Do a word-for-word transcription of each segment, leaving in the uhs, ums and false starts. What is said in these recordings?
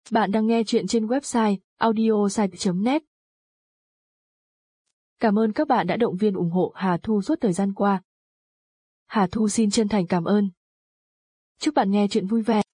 Bạn đang nghe chuyện trên website audiosite chấm net. Cảm ơn các bạn đã động viên ủng hộ Hà Thu suốt thời gian qua. Hà Thu xin chân thành cảm ơn. Chúc bạn nghe chuyện vui vẻ.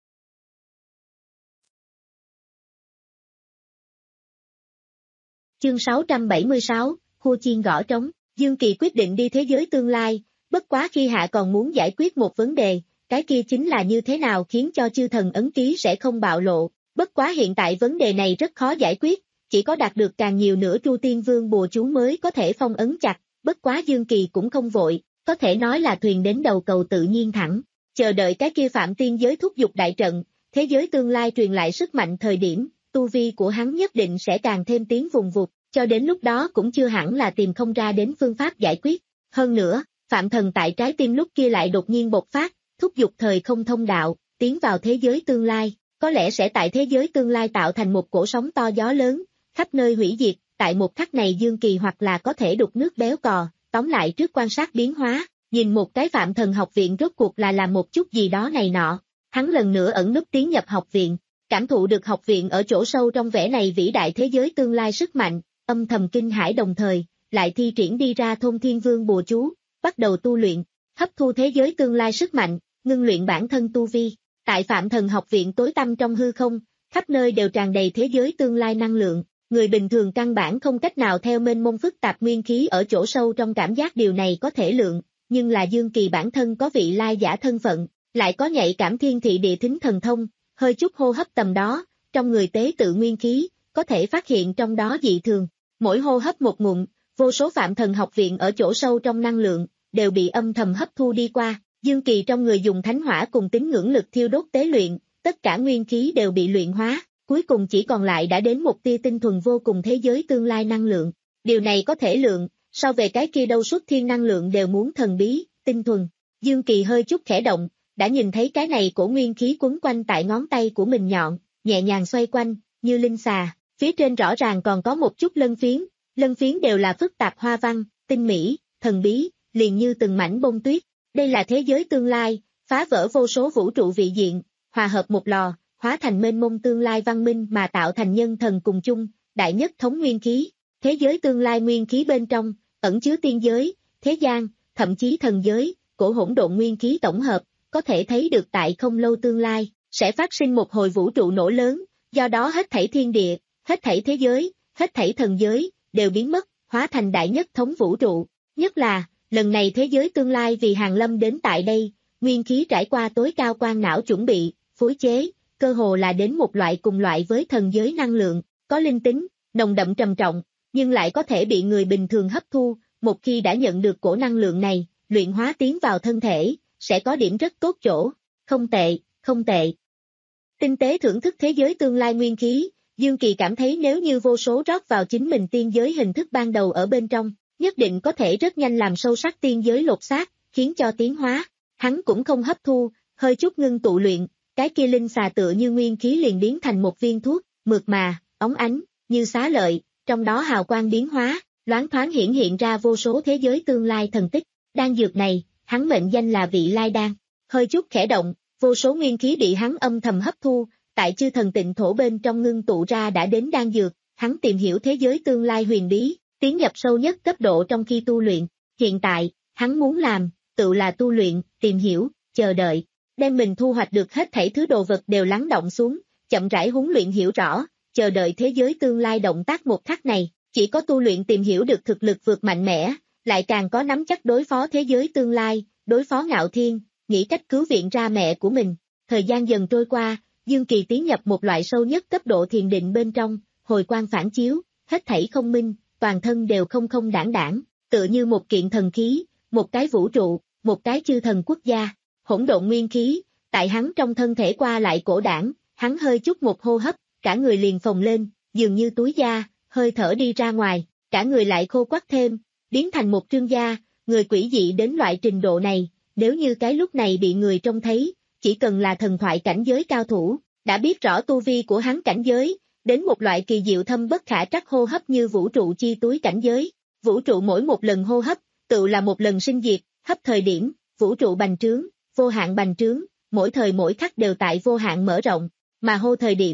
Chương sáu trăm bảy mươi sáu, Khua Chiên gõ trống. Dương Kỳ quyết định đi thế giới tương lai, bất quá khi hạ còn muốn giải quyết một vấn đề, cái kia chính là như thế nào khiến cho chư thần ấn ký sẽ không bạo lộ. Bất quá hiện tại vấn đề này rất khó giải quyết, chỉ có đạt được càng nhiều nữa Tru Tiên Vương bùa chú mới có thể phong ấn chặt, bất quá Dương Kỳ cũng không vội, có thể nói là thuyền đến đầu cầu tự nhiên thẳng, chờ đợi cái kia Phạm Tiên giới thúc giục đại trận, thế giới tương lai truyền lại sức mạnh thời điểm, tu vi của hắn nhất định sẽ càng thêm tiến vùng vụt, cho đến lúc đó cũng chưa hẳn là tìm không ra đến phương pháp giải quyết. Hơn nữa, Phạm Thần tại trái tim lúc kia lại đột nhiên bộc phát, thúc giục thời không thông đạo, tiến vào thế giới tương lai. Có lẽ sẽ tại thế giới tương lai tạo thành một cỗ sóng to gió lớn, khắp nơi hủy diệt, tại một khắc này Dương Kỳ hoặc là có thể đục nước béo cò, tóm lại trước quan sát biến hóa, nhìn một cái Phạm Thần học viện rốt cuộc là làm một chút gì đó này nọ. Hắn lần nữa ẩn núp tiến nhập học viện, cảm thụ được học viện ở chỗ sâu trong vẻ này vĩ đại thế giới tương lai sức mạnh, âm thầm kinh hãi đồng thời, lại thi triển đi ra Thôn Thiên Vương bùa chú, bắt đầu tu luyện, hấp thu thế giới tương lai sức mạnh, ngưng luyện bản thân tu vi. Tại Phạm Thần học viện tối tăm trong hư không, khắp nơi đều tràn đầy thế giới tương lai năng lượng, người bình thường căn bản không cách nào theo mênh mông phức tạp nguyên khí ở chỗ sâu trong cảm giác điều này có thể lượng, nhưng là Dương Kỳ bản thân có vị lai giả thân phận, lại có nhạy cảm thiên thị địa thính thần thông, hơi chút hô hấp tầm đó, trong người tế tự nguyên khí, có thể phát hiện trong đó dị thường, mỗi hô hấp một ngụm, vô số Phạm Thần học viện ở chỗ sâu trong năng lượng, đều bị âm thầm hấp thu đi qua. Dương Kỳ trong người dùng thánh hỏa cùng tín ngưỡng lực thiêu đốt tế luyện, tất cả nguyên khí đều bị luyện hóa, cuối cùng chỉ còn lại đã đến một tia tinh thuần vô cùng thế giới tương lai năng lượng. Điều này có thể lượng, so về cái kia đâu suốt thiên năng lượng đều muốn thần bí, tinh thuần. Dương Kỳ hơi chút khẽ động, đã nhìn thấy cái này của nguyên khí quấn quanh tại ngón tay của mình nhọn, nhẹ nhàng xoay quanh, như linh xà, phía trên rõ ràng còn có một chút lân phiến, lân phiến đều là phức tạp hoa văn, tinh mỹ, thần bí, liền như từng mảnh bông tuyết. Đây là thế giới tương lai, phá vỡ vô số vũ trụ vị diện, hòa hợp một lò, hóa thành mênh mông tương lai văn minh mà tạo thành nhân thần cùng chung, đại nhất thống nguyên khí. Thế giới tương lai nguyên khí bên trong, ẩn chứa tiên giới, thế gian, thậm chí thần giới, của hỗn độn nguyên khí tổng hợp, có thể thấy được tại không lâu tương lai, sẽ phát sinh một hồi vũ trụ nổ lớn, do đó hết thảy thiên địa, hết thảy thế giới, hết thảy thần giới, đều biến mất, hóa thành đại nhất thống vũ trụ. Nhất là, lần này thế giới tương lai vì Hàn Lâm đến tại đây, nguyên khí trải qua tối cao quan não chuẩn bị, phối chế, cơ hồ là đến một loại cùng loại với thần giới năng lượng, có linh tính, nồng đậm trầm trọng, nhưng lại có thể bị người bình thường hấp thu, một khi đã nhận được cổ năng lượng này, luyện hóa tiến vào thân thể, sẽ có điểm rất tốt chỗ, không tệ, không tệ. Tinh tế thưởng thức thế giới tương lai nguyên khí, Dương Kỳ cảm thấy nếu như vô số rót vào chính mình tiên giới hình thức ban đầu ở bên trong, nhất định có thể rất nhanh làm sâu sắc tiên giới lột xác, khiến cho tiến hóa. Hắn cũng không hấp thu, hơi chút ngưng tụ luyện, cái kia linh xà tựa như nguyên khí liền biến thành một viên thuốc, mượt mà, óng ánh, như xá lợi, trong đó hào quang biến hóa, loáng thoáng hiển hiện ra vô số thế giới tương lai thần tích. Đan dược này, hắn mệnh danh là vị lai đan, hơi chút khẽ động, vô số nguyên khí bị hắn âm thầm hấp thu, tại chư thần tịnh thổ bên trong ngưng tụ ra đã đến đan dược, hắn tìm hiểu thế giới tương lai huyền bí, tiến nhập sâu nhất cấp độ trong khi tu luyện. Hiện tại, hắn muốn làm, tự là tu luyện, tìm hiểu, chờ đợi, đem mình thu hoạch được hết thảy thứ đồ vật đều lắng động xuống, chậm rãi huấn luyện hiểu rõ, chờ đợi thế giới tương lai động tác một khắc này, chỉ có tu luyện tìm hiểu được thực lực vượt mạnh mẽ, lại càng có nắm chắc đối phó thế giới tương lai, đối phó Ngạo Thiên, nghĩ cách cứu viện ra mẹ của mình. Thời gian dần trôi qua, Dương Kỳ tiến nhập một loại sâu nhất cấp độ thiền định bên trong, hồi quang phản chiếu, hết thảy không minh, toàn thân đều không không đảng đảng, tựa như một kiện thần khí, một cái vũ trụ, một cái chư thần quốc gia, hỗn độn nguyên khí, tại hắn trong thân thể qua lại cổ đảng, hắn hơi chút một hô hấp, cả người liền phồng lên, dường như túi da, hơi thở đi ra ngoài, cả người lại khô quắt thêm, biến thành một trương da, người quỷ dị đến loại trình độ này, nếu như cái lúc này bị người trông thấy, chỉ cần là thần thoại cảnh giới cao thủ, đã biết rõ tu vi của hắn cảnh giới, đến một loại kỳ diệu thâm bất khả trắc hô hấp như vũ trụ chi túi cảnh giới. Vũ trụ mỗi một lần hô hấp, tự là một lần sinh diệt, hấp thời điểm, vũ trụ bành trướng, vô hạn bành trướng, mỗi thời mỗi khắc đều tại vô hạn mở rộng, mà hô thời điểm,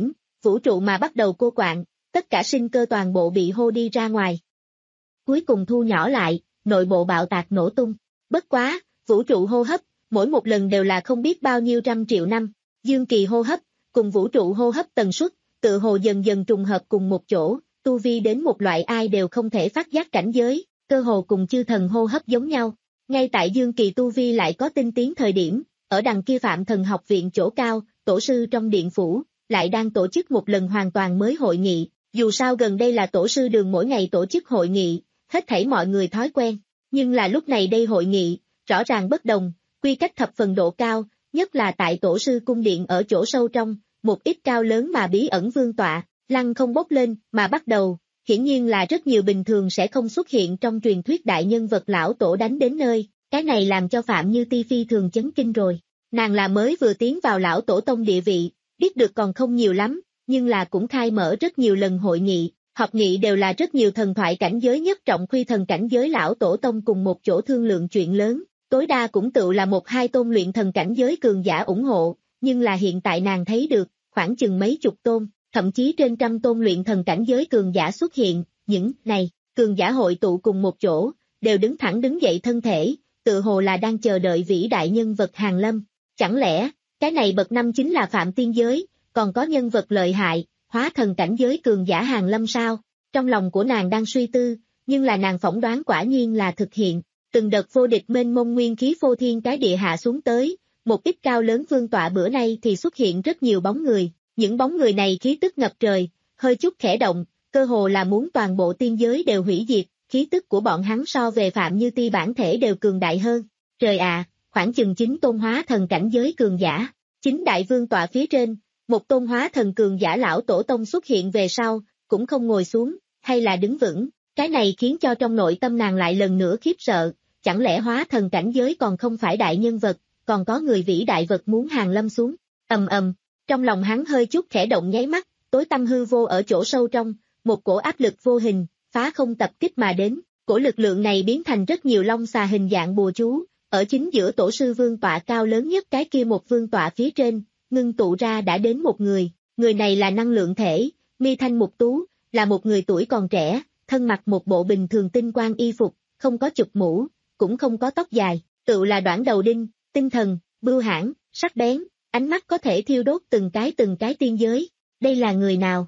vũ trụ mà bắt đầu cô quạng, tất cả sinh cơ toàn bộ bị hô đi ra ngoài. Cuối cùng thu nhỏ lại, nội bộ bạo tạc nổ tung. Bất quá, vũ trụ hô hấp, mỗi một lần đều là không biết bao nhiêu trăm triệu năm. Dương kỳ hô hấp, cùng vũ trụ hô hấp tần suất, tự hồ dần dần trùng hợp cùng một chỗ, tu vi đến một loại ai đều không thể phát giác cảnh giới, cơ hồ cùng chư thần hô hấp giống nhau. Ngay tại Dương kỳ tu vi lại có tinh tiến thời điểm, ở đằng kia Phạm Thần học viện chỗ cao, tổ sư trong điện phủ, lại đang tổ chức một lần hoàn toàn mới hội nghị. Dù sao gần đây là tổ sư đường mỗi ngày tổ chức hội nghị, hết thảy mọi người thói quen, nhưng là lúc này đây hội nghị, rõ ràng bất đồng, quy cách thập phần độ cao, nhất là tại tổ sư cung điện ở chỗ sâu trong, một ít cao lớn mà bí ẩn vương tọa, lăng không bốc lên, mà bắt đầu, hiển nhiên là rất nhiều bình thường sẽ không xuất hiện trong truyền thuyết đại nhân vật lão tổ đánh đến nơi, cái này làm cho Phạm Như Ti phi thường chấn kinh rồi, nàng là mới vừa tiến vào lão tổ tông địa vị, biết được còn không nhiều lắm, nhưng là cũng khai mở rất nhiều lần hội nghị, họp nghị đều là rất nhiều thần thoại cảnh giới nhất trọng khuy thần cảnh giới lão tổ tông cùng một chỗ thương lượng chuyện lớn, tối đa cũng tự là một hai tôn luyện thần cảnh giới cường giả ủng hộ, nhưng là hiện tại nàng thấy được, khoảng chừng mấy chục tôn, thậm chí trên trăm tôn luyện thần cảnh giới cường giả xuất hiện, những này, cường giả hội tụ cùng một chỗ, đều đứng thẳng đứng dậy thân thể, tự hồ là đang chờ đợi vĩ đại nhân vật hàng lâm, chẳng lẽ, cái này bậc năm chính là Phạm Tiên Giới, còn có nhân vật lợi hại, hóa thần cảnh giới cường giả hàng lâm sao? Trong lòng của nàng đang suy tư, nhưng là nàng phỏng đoán quả nhiên là thực hiện. Từng đợt vô địch mênh mông nguyên khí phô thiên cái địa hạ xuống tới, một ít cao lớn vương tọa bữa nay thì xuất hiện rất nhiều bóng người. Những bóng người này khí tức ngập trời, hơi chút khẽ động, cơ hồ là muốn toàn bộ tiên giới đều hủy diệt, khí tức của bọn hắn so về Phạm Như Ti bản thể đều cường đại hơn. Trời ạ, à, khoảng chừng chín tôn hóa thần cảnh giới cường giả, chính đại vương tọa phía trên. Một tôn hóa thần cường giả lão tổ tông xuất hiện về sau, cũng không ngồi xuống, hay là đứng vững, cái này khiến cho trong nội tâm nàng lại lần nữa khiếp sợ, chẳng lẽ hóa thần cảnh giới còn không phải đại nhân vật, còn có người vĩ đại vật muốn hàng lâm xuống, ầm ầm, trong lòng hắn hơi chút khẽ động nháy mắt, tối tăm hư vô ở chỗ sâu trong, một cổ áp lực vô hình, phá không tập kích mà đến, cổ lực lượng này biến thành rất nhiều long xà hình dạng bùa chú, ở chính giữa tổ sư vương tọa cao lớn nhất cái kia một vương tọa phía trên. Ngưng tụ ra đã đến một người, người này là năng lượng thể, mi thanh mục tú, là một người tuổi còn trẻ, thân mặc một bộ bình thường tinh quang y phục, không có chụp mũ, cũng không có tóc dài, tự là đoản đầu đinh, tinh thần, bưu hãn, sắc bén, ánh mắt có thể thiêu đốt từng cái từng cái tiên giới, đây là người nào?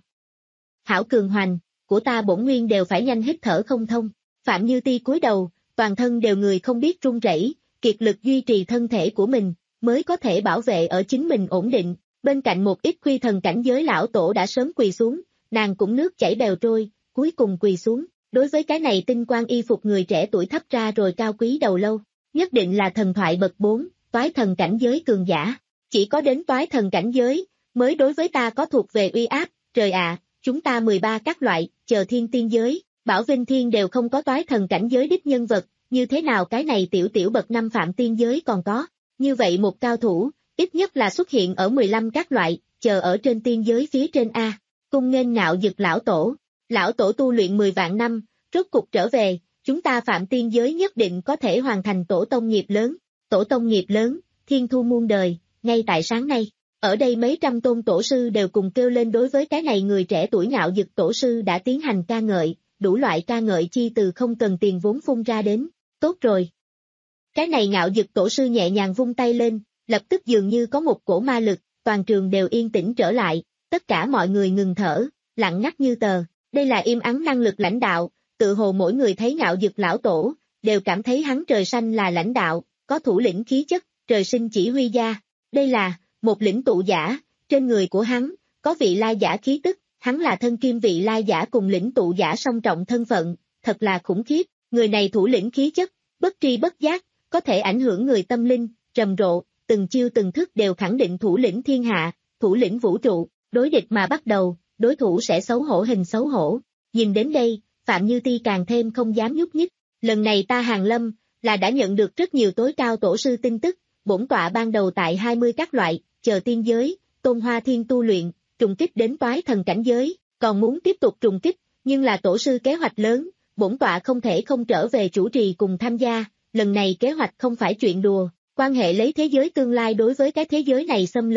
Hảo cường hoành, của ta bổn nguyên đều phải nhanh hít thở không thông, Phạm Như Ti cúi đầu, toàn thân đều người không biết run rẩy, kiệt lực duy trì thân thể của mình. Mới có thể bảo vệ ở chính mình ổn định, bên cạnh một ít khuy thần cảnh giới lão tổ đã sớm quỳ xuống, nàng cũng nước chảy bèo trôi, cuối cùng quỳ xuống, đối với cái này tinh quang y phục người trẻ tuổi thấp ra rồi cao quý đầu lâu, nhất định là thần thoại bậc bốn, toái thần cảnh giới cường giả, chỉ có đến toái thần cảnh giới, mới đối với ta có thuộc về uy áp, trời ạ, à, chúng ta mười ba các loại, chờ thiên tiên giới, Bảo Vinh Thiên đều không có toái thần cảnh giới đích nhân vật, như thế nào cái này tiểu tiểu bậc năm Phạm Tiên Giới còn có. Như vậy một cao thủ, ít nhất là xuất hiện ở mười lăm các loại, chờ ở trên tiên giới phía trên A, cung nghênh ngạo dực lão tổ, lão tổ tu luyện mười vạn năm, rốt cục trở về, chúng ta Phạm Tiên Giới nhất định có thể hoàn thành tổ tông nghiệp lớn, tổ tông nghiệp lớn, thiên thu muôn đời, ngay tại sáng nay, ở đây mấy trăm tôn tổ sư đều cùng kêu lên đối với cái này người trẻ tuổi ngạo dực tổ sư đã tiến hành ca ngợi, đủ loại ca ngợi chi từ không cần tiền vốn phun ra đến, tốt rồi. Cái này ngạo dực tổ sư nhẹ nhàng vung tay lên, lập tức dường như có một cổ ma lực, toàn trường đều yên tĩnh trở lại, tất cả mọi người ngừng thở, lặng ngắt như tờ, đây là im ắng năng lực lãnh đạo, tự hồ mỗi người thấy ngạo dực lão tổ, đều cảm thấy hắn trời xanh là lãnh đạo, có thủ lĩnh khí chất, trời sinh chỉ huy gia, đây là, một lĩnh tụ giả, trên người của hắn, có vị lai giả khí tức, hắn là thân kim vị lai giả cùng lĩnh tụ giả song trọng thân phận, thật là khủng khiếp, người này thủ lĩnh khí chất, bất tri bất giác, có thể ảnh hưởng người tâm linh, rầm rộ, từng chiêu từng thức đều khẳng định thủ lĩnh thiên hạ, thủ lĩnh vũ trụ, đối địch mà bắt đầu, đối thủ sẽ xấu hổ hình xấu hổ. Nhìn đến đây, Phạm Như Ti càng thêm không dám nhúc nhích, lần này ta hàng lâm, là đã nhận được rất nhiều tối cao tổ sư tin tức, bổn tọa ban đầu tại hai mươi các loại, chờ tiên giới, Tôn Hoa Thiên tu luyện, trùng kích đến toái thần cảnh giới, còn muốn tiếp tục trùng kích, nhưng là tổ sư kế hoạch lớn, bổn tọa không thể không trở về chủ trì cùng tham gia. Lần này kế hoạch không phải chuyện đùa, quan hệ lấy thế giới tương lai đối với cái thế giới này xâm lấn,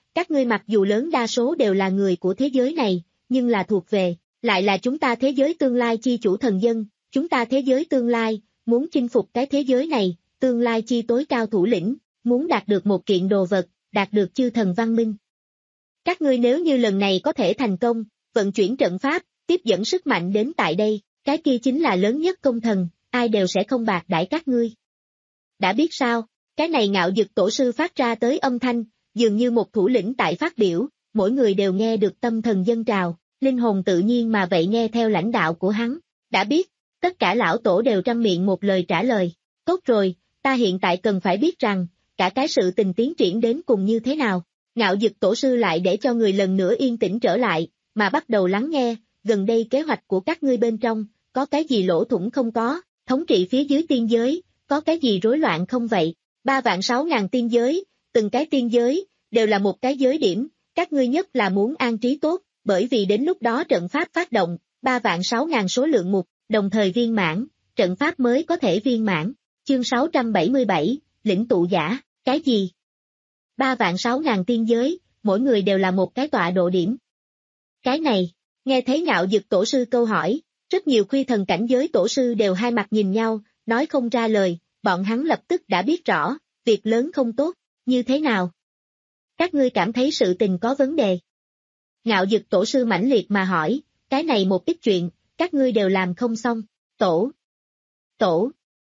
các ngươi mặc dù lớn đa số đều là người của thế giới này, nhưng là thuộc về, lại là chúng ta thế giới tương lai chi chủ thần dân, chúng ta thế giới tương lai, muốn chinh phục cái thế giới này, tương lai chi tối cao thủ lĩnh, muốn đạt được một kiện đồ vật, đạt được chư thần văn minh. Các ngươi nếu như lần này có thể thành công, vận chuyển trận pháp, tiếp dẫn sức mạnh đến tại đây, cái kia chính là lớn nhất công thần, ai đều sẽ không bạc đãi các ngươi. Đã biết sao, cái này ngạo dực tổ sư phát ra tới âm thanh, dường như một thủ lĩnh tại phát biểu, mỗi người đều nghe được tâm thần dâng trào, linh hồn tự nhiên mà vậy nghe theo lãnh đạo của hắn. Đã biết, tất cả lão tổ đều trăm miệng một lời trả lời. Tốt rồi, ta hiện tại cần phải biết rằng, cả cái sự tình tiến triển đến cùng như thế nào. Ngạo dực tổ sư lại để cho người lần nữa yên tĩnh trở lại, mà bắt đầu lắng nghe, gần đây kế hoạch của các ngươi bên trong, có cái gì lỗ thủng không có, thống trị phía dưới tiên giới, có cái gì rối loạn không vậy? Ba vạn sáu ngàn tiên giới, từng cái tiên giới, đều là một cái giới điểm, các ngươi nhất là muốn an trí tốt, bởi vì đến lúc đó trận pháp phát động, ba vạn sáu ngàn số lượng mục, đồng thời viên mãn, trận pháp mới có thể viên mãn. Chương sáu trăm bảy mươi bảy, lĩnh tụ giả, cái gì? Ba vạn sáu ngàn tiên giới, mỗi người đều là một cái tọa độ điểm. Cái này, nghe thấy ngạo dực tổ sư câu hỏi, rất nhiều khuy thần cảnh giới tổ sư đều hai mặt nhìn nhau, nói không ra lời, bọn hắn lập tức đã biết rõ, việc lớn không tốt, như thế nào? Các ngươi cảm thấy sự tình có vấn đề. Ngạo dực tổ sư mãnh liệt mà hỏi, cái này một ít chuyện, các ngươi đều làm không xong, tổ. Tổ.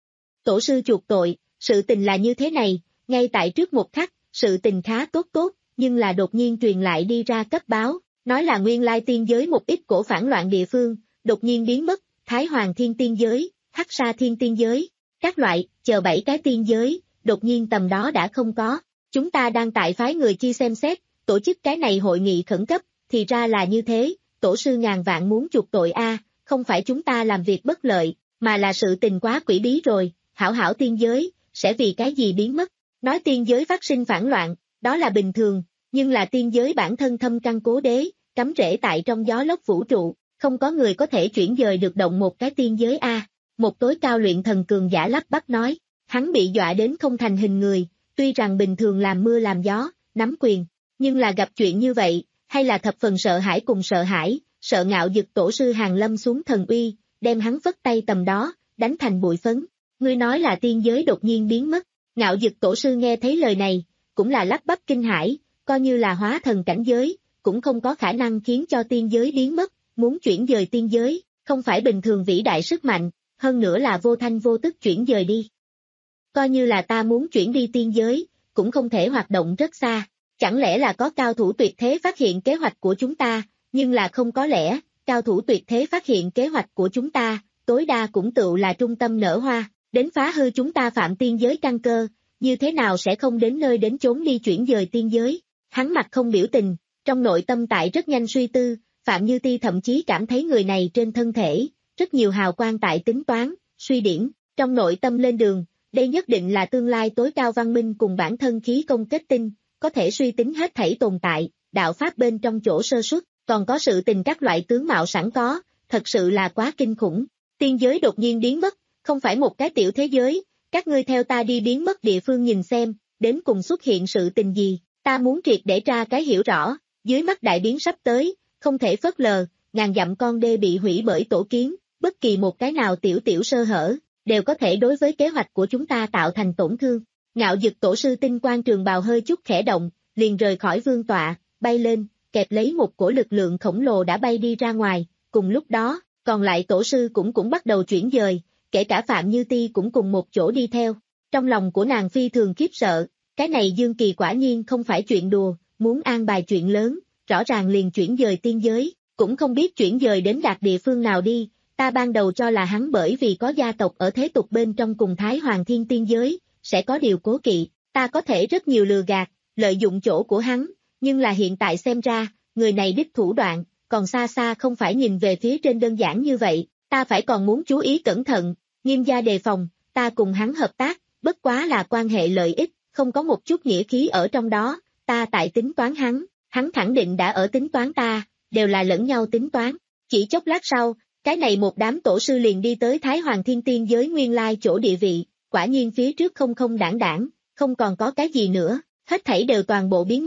Tổ sư chuộc tội, sự tình là như thế này, ngay tại trước một khắc, sự tình khá tốt tốt, nhưng là đột nhiên truyền lại đi ra cấp báo, nói là nguyên lai tiên giới một ít cổ phản loạn địa phương, đột nhiên biến mất, Thái Hoàng Thiên Tiên Giới, Hắc Sa Thiên Tiên Giới, các loại, chờ bảy cái tiên giới, đột nhiên tầm đó đã không có. Chúng ta đang tại phái người chi xem xét, tổ chức cái này hội nghị khẩn cấp, thì ra là như thế, tổ sư ngàn vạn muốn chuộc tội a, không phải chúng ta làm việc bất lợi, mà là sự tình quá quỷ bí rồi, hảo hảo tiên giới, sẽ vì cái gì biến mất. Nói tiên giới phát sinh phản loạn, đó là bình thường, nhưng là tiên giới bản thân thâm căn cố đế, cắm rễ tại trong gió lốc vũ trụ, không có người có thể chuyển dời được động một cái tiên giới a. Một tối cao luyện thần cường giả lắp bắp nói, hắn bị dọa đến không thành hình người, tuy rằng bình thường làm mưa làm gió, nắm quyền, nhưng là gặp chuyện như vậy, hay là thập phần sợ hãi cùng sợ hãi, sợ ngạo dực tổ sư hàng lâm xuống thần uy, đem hắn vất tay tầm đó, đánh thành bụi phấn. Ngươi nói là tiên giới đột nhiên biến mất, ngạo dực tổ sư nghe thấy lời này, cũng là lắp bắp kinh hãi, coi như là hóa thần cảnh giới, cũng không có khả năng khiến cho tiên giới biến mất, muốn chuyển dời tiên giới, không phải bình thường vĩ đại sức mạnh, hơn nữa là vô thanh vô tức chuyển dời đi. Coi như là ta muốn chuyển đi tiên giới, cũng không thể hoạt động rất xa, chẳng lẽ là có cao thủ tuyệt thế phát hiện kế hoạch của chúng ta, nhưng là không có lẽ, cao thủ tuyệt thế phát hiện kế hoạch của chúng ta, tối đa cũng tựu là trung tâm nở hoa, đến phá hư chúng ta phạm tiên giới căn cơ, như thế nào sẽ không đến nơi đến chốn đi chuyển dời tiên giới. Hắn mặt không biểu tình, trong nội tâm tại rất nhanh suy tư, Phạm Như Ti thậm chí cảm thấy người này trên thân thể, rất nhiều hào quang tại tính toán, suy điển, trong nội tâm lên đường, đây nhất định là tương lai tối cao văn minh cùng bản thân khí công kết tinh, có thể suy tính hết thảy tồn tại, đạo pháp bên trong chỗ sơ suất, còn có sự tình các loại tướng mạo sẵn có, thật sự là quá kinh khủng. Tiên giới đột nhiên biến mất, không phải một cái tiểu thế giới, các ngươi theo ta đi biến mất địa phương nhìn xem, đến cùng xuất hiện sự tình gì, ta muốn triệt để ra cái hiểu rõ, dưới mắt đại biến sắp tới, không thể phớt lờ, ngàn dặm con đê bị hủy bởi tổ kiến, bất kỳ một cái nào tiểu tiểu sơ hở, đều có thể đối với kế hoạch của chúng ta tạo thành tổn thương. Ngạo dực tổ sư tinh quang trường bào hơi chút khẽ động, liền rời khỏi vương tọa, bay lên, kẹp lấy một cổ lực lượng khổng lồ đã bay đi ra ngoài, cùng lúc đó, còn lại tổ sư cũng cũng bắt đầu chuyển dời, kể cả Phạm Như Ti cũng cùng một chỗ đi theo. Trong lòng của nàng phi thường khiếp sợ, cái này Dương Kỳ quả nhiên không phải chuyện đùa, muốn an bài chuyện lớn, rõ ràng liền chuyển dời tiên giới, cũng không biết chuyển dời đến đạt địa phương nào đi, ta ban đầu cho là hắn bởi vì có gia tộc ở thế tục bên trong cùng Thái Hoàng Thiên Tiên giới, sẽ có điều cố kỵ, ta có thể rất nhiều lừa gạt, lợi dụng chỗ của hắn, nhưng là hiện tại xem ra, người này đích thủ đoạn, còn xa xa không phải nhìn về phía trên đơn giản như vậy, ta phải còn muốn chú ý cẩn thận, nghiêm gia đề phòng, ta cùng hắn hợp tác, bất quá là quan hệ lợi ích, không có một chút nghĩa khí ở trong đó, ta tại tính toán hắn, hắn khẳng định đã ở tính toán ta, đều là lẫn nhau tính toán. Chỉ chốc lát sau, cái này một đám tổ sư liền đi tới Thái Hoàng Thiên Tiên giới nguyên lai chỗ địa vị, quả nhiên phía trước không không đảng đảng, không còn có cái gì nữa, hết thảy đều toàn bộ biến mất,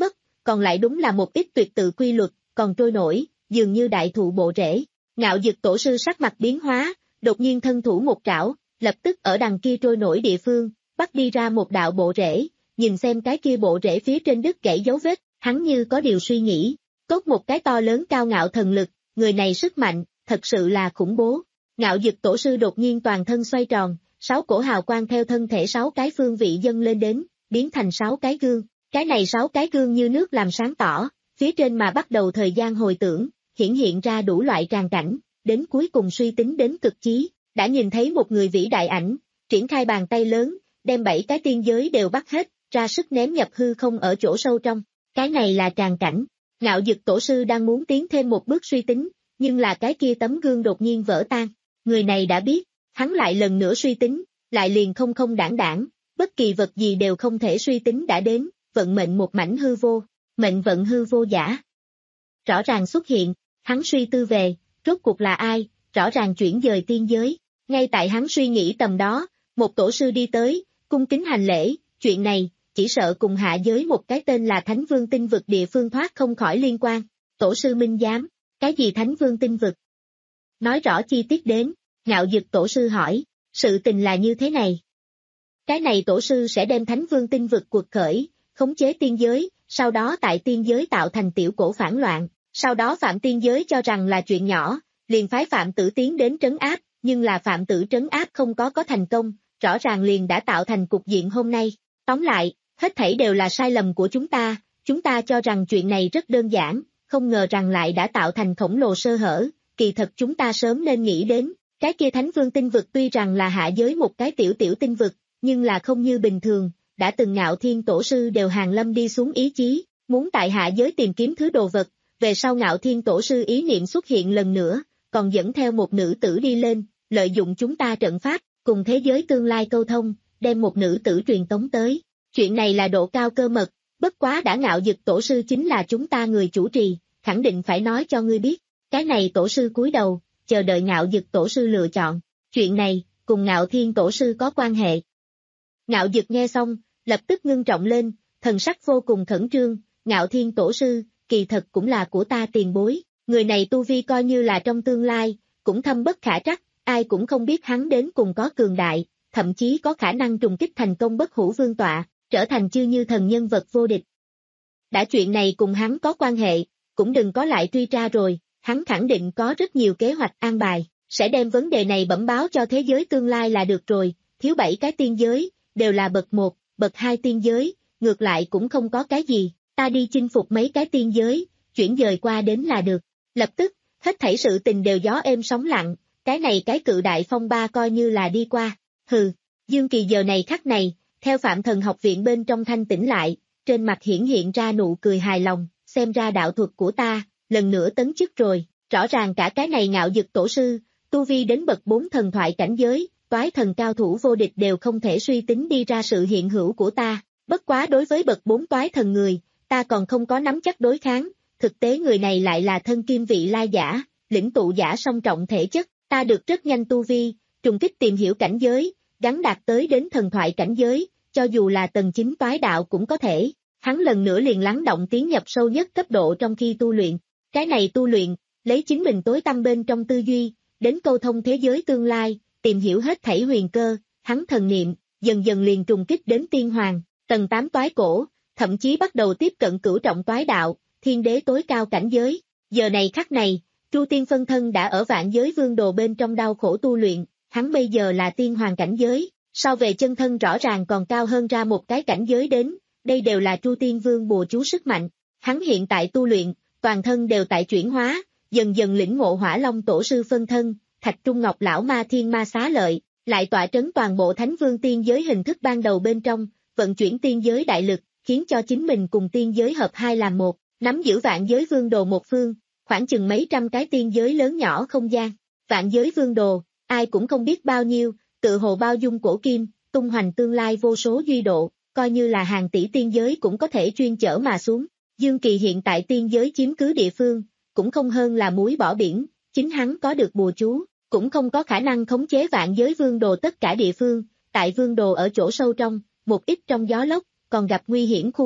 còn lại đúng là một ít tuyệt tự quy luật, còn trôi nổi, dường như đại thụ bộ rễ. Ngạo Dực tổ sư sắc mặt biến hóa, đột nhiên thân thủ một trảo, lập tức ở đằng kia trôi nổi địa phương, bắt đi ra một đạo bộ rễ, nhìn xem cái kia bộ rễ phía trên đứt gãy dấu vết, hắn như có điều suy nghĩ, cốt một cái to lớn cao ngạo thần lực, người này sức mạnh, thật sự là khủng bố. Ngạo Dực tổ sư đột nhiên toàn thân xoay tròn, sáu cổ hào quang theo thân thể sáu cái phương vị dâng lên đến, biến thành sáu cái gương, cái này sáu cái gương như nước làm sáng tỏ, phía trên mà bắt đầu thời gian hồi tưởng, hiển hiện ra đủ loại tràng cảnh, đến cuối cùng suy tính đến cực chí, đã nhìn thấy một người vĩ đại ảnh, triển khai bàn tay lớn, đem bảy cái tiên giới đều bắt hết, ra sức ném nhập hư không ở chỗ sâu trong, cái này là tràng cảnh. Ngạo Dực tổ sư đang muốn tiến thêm một bước suy tính, nhưng là cái kia tấm gương đột nhiên vỡ tan, người này đã biết, hắn lại lần nữa suy tính, lại liền không không đảng đảng, bất kỳ vật gì đều không thể suy tính đã đến, vận mệnh một mảnh hư vô, mệnh vận hư vô giả. Rõ ràng xuất hiện, hắn suy tư về, rốt cuộc là ai, rõ ràng chuyển dời tiên giới, ngay tại hắn suy nghĩ tầm đó, một tổ sư đi tới, cung kính hành lễ, chuyện này, chỉ sợ cùng hạ giới một cái tên là Thánh Vương tinh vực địa phương thoát không khỏi liên quan, tổ sư minh giám, cái gì Thánh Vương tinh vực? Nói rõ chi tiết đến, Ngạo Dực tổ sư hỏi, sự tình là như thế này. Cái này tổ sư sẽ đem Thánh Vương tinh vực cuộc khởi, khống chế tiên giới, sau đó tại tiên giới tạo thành tiểu cổ phản loạn, sau đó Phạm tiên giới cho rằng là chuyện nhỏ, liền phái Phạm Tử tiến đến trấn áp, nhưng là Phạm Tử trấn áp không có có thành công, rõ ràng liền đã tạo thành cục diện hôm nay. Tóm lại, hết thảy đều là sai lầm của chúng ta, chúng ta cho rằng chuyện này rất đơn giản, không ngờ rằng lại đã tạo thành khổng lồ sơ hở, kỳ thật chúng ta sớm nên nghĩ đến, cái kia Thánh Vương tinh vực tuy rằng là hạ giới một cái tiểu tiểu tinh vực, nhưng là không như bình thường, đã từng Ngạo Thiên tổ sư đều hàng lâm đi xuống ý chí, muốn tại hạ giới tìm kiếm thứ đồ vật, về sau Ngạo Thiên tổ sư ý niệm xuất hiện lần nữa, còn dẫn theo một nữ tử đi lên, lợi dụng chúng ta trận pháp, cùng thế giới tương lai câu thông, đem một nữ tử truyền tống tới. Chuyện này là độ cao cơ mật, bất quá đã Ngạo Dực tổ sư chính là chúng ta người chủ trì, khẳng định phải nói cho ngươi biết. Cái này tổ sư cúi đầu, chờ đợi Ngạo Dực tổ sư lựa chọn. Chuyện này, cùng Ngạo Thiên tổ sư có quan hệ. Ngạo Dực nghe xong, lập tức ngưng trọng lên, thần sắc vô cùng khẩn trương, Ngạo Thiên tổ sư, kỳ thật cũng là của ta tiền bối, người này tu vi coi như là trong tương lai, cũng thâm bất khả trắc, ai cũng không biết hắn đến cùng có cường đại, thậm chí có khả năng trùng kích thành công bất hủ vương tọa, trở thành chư như thần nhân vật vô địch. Đã chuyện này cùng hắn có quan hệ, cũng đừng có lại truy tra rồi, hắn khẳng định có rất nhiều kế hoạch an bài, sẽ đem vấn đề này bẩm báo cho thế giới tương lai là được rồi, thiếu bảy cái tiên giới, đều là bậc một, bậc hai tiên giới, ngược lại cũng không có cái gì, ta đi chinh phục mấy cái tiên giới, chuyển dời qua đến là được. Lập tức, hết thảy sự tình đều gió êm sóng lặng, cái này cái cự đại phong ba coi như là đi qua, hừ, Dương Kỳ giờ này khắc này, theo Phạm Thần học viện bên trong thanh tỉnh lại, trên mặt hiển hiện ra nụ cười hài lòng, xem ra đạo thuật của ta, lần nữa tấn chức rồi, rõ ràng cả cái này Ngạo Dực tổ sư, tu vi đến bậc bốn thần thoại cảnh giới, toái thần cao thủ vô địch đều không thể suy tính đi ra sự hiện hữu của ta, bất quá đối với bậc bốn toái thần người, ta còn không có nắm chắc đối kháng, thực tế người này lại là thân kim vị lai giả, lĩnh tụ giả song trọng thể chất, ta được rất nhanh tu vi, trùng kích tìm hiểu cảnh giới, gắn đạt tới đến thần thoại cảnh giới, cho dù là tầng chín toái đạo cũng có thể, hắn lần nữa liền lắng động tiến nhập sâu nhất cấp độ trong khi tu luyện, cái này tu luyện, lấy chính mình tối tăm bên trong tư duy, đến câu thông thế giới tương lai, tìm hiểu hết thảy huyền cơ, hắn thần niệm, dần dần liền trùng kích đến tiên hoàng, tầng tám toái cổ, thậm chí bắt đầu tiếp cận cửu trọng toái đạo, thiên đế tối cao cảnh giới, giờ này khắc này, Chu Tiên phân thân đã ở vạn giới vương đồ bên trong đau khổ tu luyện, hắn bây giờ là tiên hoàng cảnh giới, so về chân thân rõ ràng còn cao hơn ra một cái cảnh giới đến, đây đều là Chu Tiên vương bùa chú sức mạnh, hắn hiện tại tu luyện, toàn thân đều tại chuyển hóa, dần dần lĩnh ngộ Hỏa Long tổ sư phân thân, Thạch Trung Ngọc lão ma thiên ma xá lợi, lại tọa trấn toàn bộ Thánh Vương tiên giới hình thức ban đầu bên trong, vận chuyển tiên giới đại lực, khiến cho chính mình cùng tiên giới hợp hai làm một, nắm giữ vạn giới vương đồ một phương, khoảng chừng mấy trăm cái tiên giới lớn nhỏ không gian. Vạn giới vương đồ, ai cũng không biết bao nhiêu, tự hồ bao dung cổ kim, tung hoành tương lai vô số duy độ, coi như là hàng tỷ tiên giới cũng có thể chuyên chở mà xuống. Dương Kỳ hiện tại tiên giới chiếm cứ địa phương, cũng không hơn là muối bỏ biển, chính hắn có được bùa chú, cũng không có khả năng khống chế vạn giới vương đồ tất cả địa phương, tại vương đồ ở chỗ sâu trong, một ít trong gió lốc, còn gặp nguy hiểm khu vực,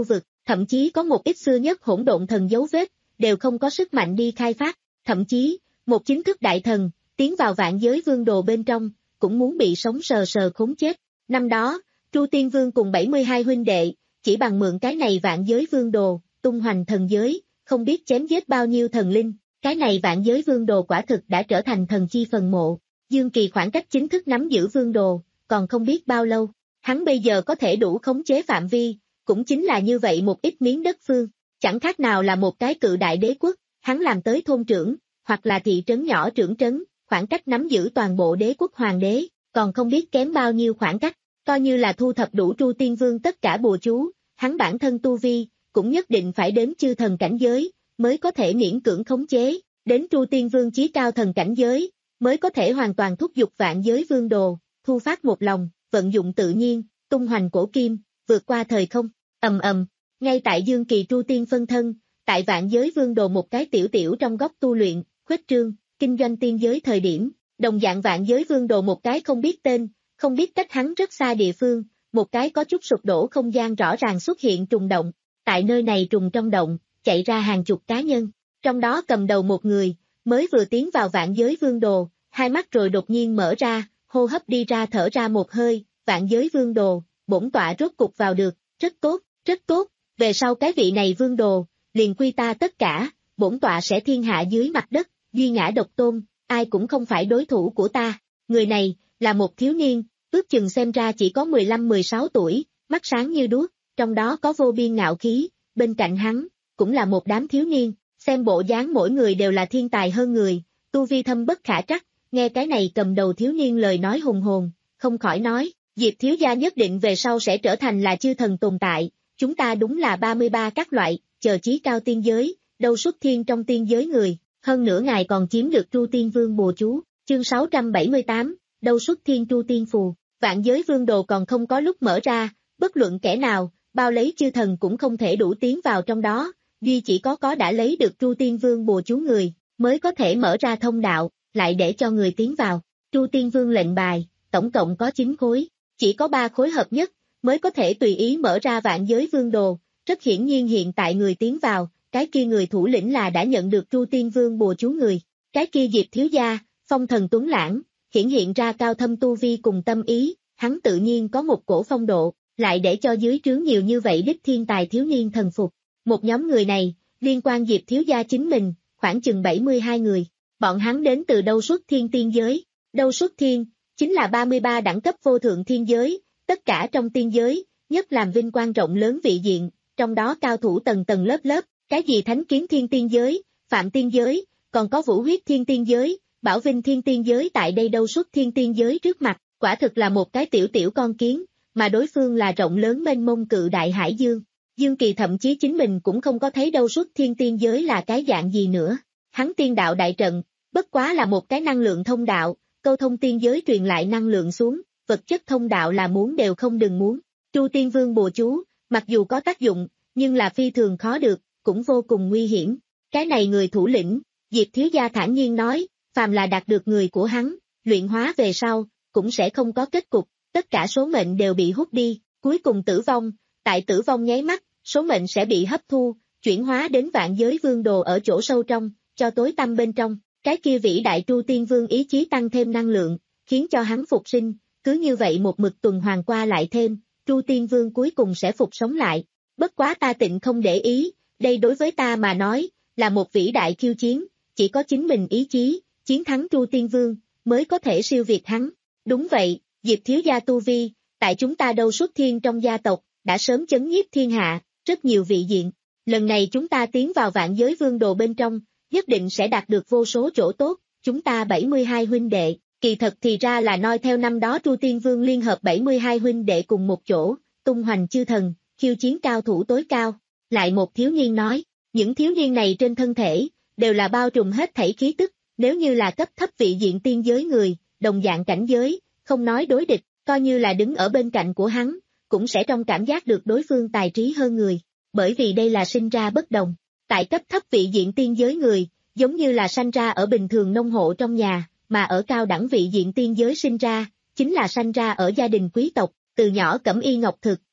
thậm chí có một ít xưa nhất hỗn độn thần dấu vết, đều không có sức mạnh đi khai phát, thậm chí, một chính thức đại thần, tiến vào vạn giới vương đồ bên trong, cũng muốn bị sống sờ sờ khốn chết. Năm đó, Tru Tiên Vương cùng bảy mươi hai huynh đệ, chỉ bằng mượn cái này vạn giới vương đồ, tung hoành thần giới, không biết chém giết bao nhiêu thần linh, cái này vạn giới vương đồ quả thực đã trở thành thần chi phần mộ. Dương Kỳ khoảng cách chính thức nắm giữ vương đồ, còn không biết bao lâu, hắn bây giờ có thể đủ khống chế phạm vi, cũng chính là như vậy một ít miếng đất phương, chẳng khác nào là một cái cự đại đế quốc, hắn làm tới thôn trưởng, hoặc là thị trấn nhỏ trưởng trấn, khoảng cách nắm giữ toàn bộ đế quốc hoàng đế, còn không biết kém bao nhiêu khoảng cách, coi như là thu thập đủ Tru Tiên Vương tất cả bùa chú, hắn bản thân tu vi, cũng nhất định phải đến chư thần cảnh giới, mới có thể miễn cưỡng khống chế, đến Tru Tiên Vương chí cao thần cảnh giới, mới có thể hoàn toàn thúc giục vạn giới vương đồ, thu phát một lòng, vận dụng tự nhiên, tung hoành cổ kim, vượt qua thời không, ầm ầm, ngay tại Dương Kỳ Tru Tiên phân thân, tại vạn giới vương đồ một cái tiểu tiểu trong góc tu luyện, khuếch trương, kinh doanh tiên giới thời điểm, đồng dạng vạn giới vương đồ một cái không biết tên, không biết cách hắn rất xa địa phương, một cái có chút sụp đổ không gian rõ ràng xuất hiện trùng động, tại nơi này trùng trong động, chạy ra hàng chục cá nhân, trong đó cầm đầu một người, mới vừa tiến vào vạn giới vương đồ, hai mắt rồi đột nhiên mở ra, hô hấp đi ra thở ra một hơi, vạn giới vương đồ, bổn tọa rốt cục vào được, rất tốt, rất tốt, về sau cái vị này vương đồ, liền quy ta tất cả, bổn tọa sẽ thiên hạ dưới mặt đất, duy ngã độc tôn, ai cũng không phải đối thủ của ta, người này, là một thiếu niên, ước chừng xem ra chỉ có mười lăm mười sáu tuổi, mắt sáng như đuốc, trong đó có vô biên ngạo khí, bên cạnh hắn, cũng là một đám thiếu niên, xem bộ dáng mỗi người đều là thiên tài hơn người, tu vi thâm bất khả trắc, nghe cái này cầm đầu thiếu niên lời nói hùng hồn, không khỏi nói, Diệp thiếu gia nhất định về sau sẽ trở thành là chư thần tồn tại, chúng ta đúng là ba mươi ba các loại, chờ chí cao tiên giới, đâu xuất thiên trong tiên giới người, hơn nữa ngài còn chiếm được Tru Tiên Vương bùa chú, chương sáu trăm bảy mươi tám, đâu xuất thiên Tru Tiên Phù, vạn giới vương đồ còn không có lúc mở ra, bất luận kẻ nào, bao lấy chư thần cũng không thể đủ tiến vào trong đó, duy chỉ có có đã lấy được Tru Tiên Vương bùa chú người, mới có thể mở ra thông đạo, lại để cho người tiến vào. Tru Tiên Vương lệnh bài, tổng cộng có chín khối, chỉ có ba khối hợp nhất, mới có thể tùy ý mở ra vạn giới vương đồ, rất hiển nhiên hiện tại người tiến vào, cái kia người thủ lĩnh là đã nhận được Tru Tiên Vương bùa chú người, cái kia Diệp thiếu gia, phong thần tuấn lãng, hiển hiện ra cao thâm tu vi cùng tâm ý, hắn tự nhiên có một cổ phong độ, lại để cho dưới trướng nhiều như vậy đích thiên tài thiếu niên thần phục. Một nhóm người này, liên quan Diệp thiếu gia chính mình, khoảng chừng bảy mươi hai người, bọn hắn đến từ đâu xuất thiên tiên giới, đâu xuất thiên, chính là ba mươi ba đẳng cấp vô thượng thiên giới, tất cả trong tiên giới, nhất làm vinh quang rộng lớn vị diện, trong đó cao thủ tầng tầng lớp lớp, cái gì thánh kiến thiên tiên giới, phạm tiên giới, còn có vũ huyết thiên tiên giới, bảo vinh thiên tiên giới tại đây đâu xuất thiên tiên giới trước mặt, quả thực là một cái tiểu tiểu con kiến, mà đối phương là rộng lớn mênh mông cự đại hải dương. Dương Kỳ thậm chí chính mình cũng không có thấy đâu xuất thiên tiên giới là cái dạng gì nữa. Hắn tiên đạo đại trận, bất quá là một cái năng lượng thông đạo, câu thông tiên giới truyền lại năng lượng xuống, vật chất thông đạo là muốn đều không đừng muốn. Tru Tiên Vương bùa chú, mặc dù có tác dụng, nhưng là phi thường khó được, cũng vô cùng nguy hiểm. Cái này người thủ lĩnh, Diệp thiếu gia thản nhiên nói, phàm là đạt được người của hắn, luyện hóa về sau, cũng sẽ không có kết cục, tất cả số mệnh đều bị hút đi, cuối cùng tử vong, tại tử vong nháy mắt, số mệnh sẽ bị hấp thu, chuyển hóa đến vạn giới vương đồ ở chỗ sâu trong, cho tối tăm bên trong, cái kia vĩ đại Tru Tiên Vương ý chí tăng thêm năng lượng, khiến cho hắn phục sinh, cứ như vậy một mực tuần hoàn qua lại thêm, Tru Tiên Vương cuối cùng sẽ phục sống lại. Bất quá ta tịnh không để ý, đây đối với ta mà nói, là một vĩ đại khiêu chiến, chỉ có chính mình ý chí, chiến thắng Tru Tiên Vương, mới có thể siêu việt hắn. Đúng vậy, Diệp thiếu gia tu vi, tại chúng ta đâu xuất thiên trong gia tộc, đã sớm chấn nhiếp thiên hạ, rất nhiều vị diện. Lần này chúng ta tiến vào vạn giới vương đồ bên trong, nhất định sẽ đạt được vô số chỗ tốt, chúng ta bảy mươi hai huynh đệ, kỳ thật thì ra là noi theo năm đó Tru Tiên Vương liên hợp bảy mươi hai huynh đệ cùng một chỗ, tung hoành chư thần, khiêu chiến cao thủ tối cao. Lại một thiếu niên nói, những thiếu niên này trên thân thể, đều là bao trùm hết thảy khí tức, nếu như là cấp thấp vị diện tiên giới người, đồng dạng cảnh giới, không nói đối địch, coi như là đứng ở bên cạnh của hắn, cũng sẽ trong cảm giác được đối phương tài trí hơn người, bởi vì đây là sinh ra bất đồng. Tại cấp thấp vị diện tiên giới người, giống như là sanh ra ở bình thường nông hộ trong nhà, mà ở cao đẳng vị diện tiên giới sinh ra, chính là sanh ra ở gia đình quý tộc, từ nhỏ cẩm y ngọc thực,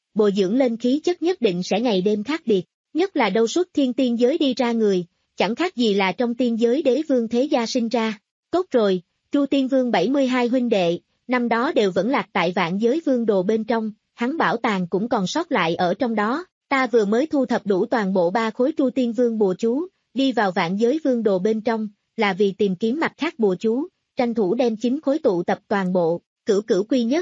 bồi dưỡng lên khí chất nhất định sẽ ngày đêm khác biệt, nhất là đâu suốt thiên tiên giới đi ra người, chẳng khác gì là trong tiên giới đế vương thế gia sinh ra. Tốt rồi, Chu Tiên Vương bảy mươi hai huynh đệ, năm đó đều vẫn lạc tại vạn giới vương đồ bên trong, hắn bảo tàng cũng còn sót lại ở trong đó, ta vừa mới thu thập đủ toàn bộ ba khối Chu Tiên Vương bùa chú, đi vào vạn giới vương đồ bên trong, là vì tìm kiếm mặt khác bùa chú, tranh thủ đem chín khối tụ tập toàn bộ, cửu cửu quy nhất.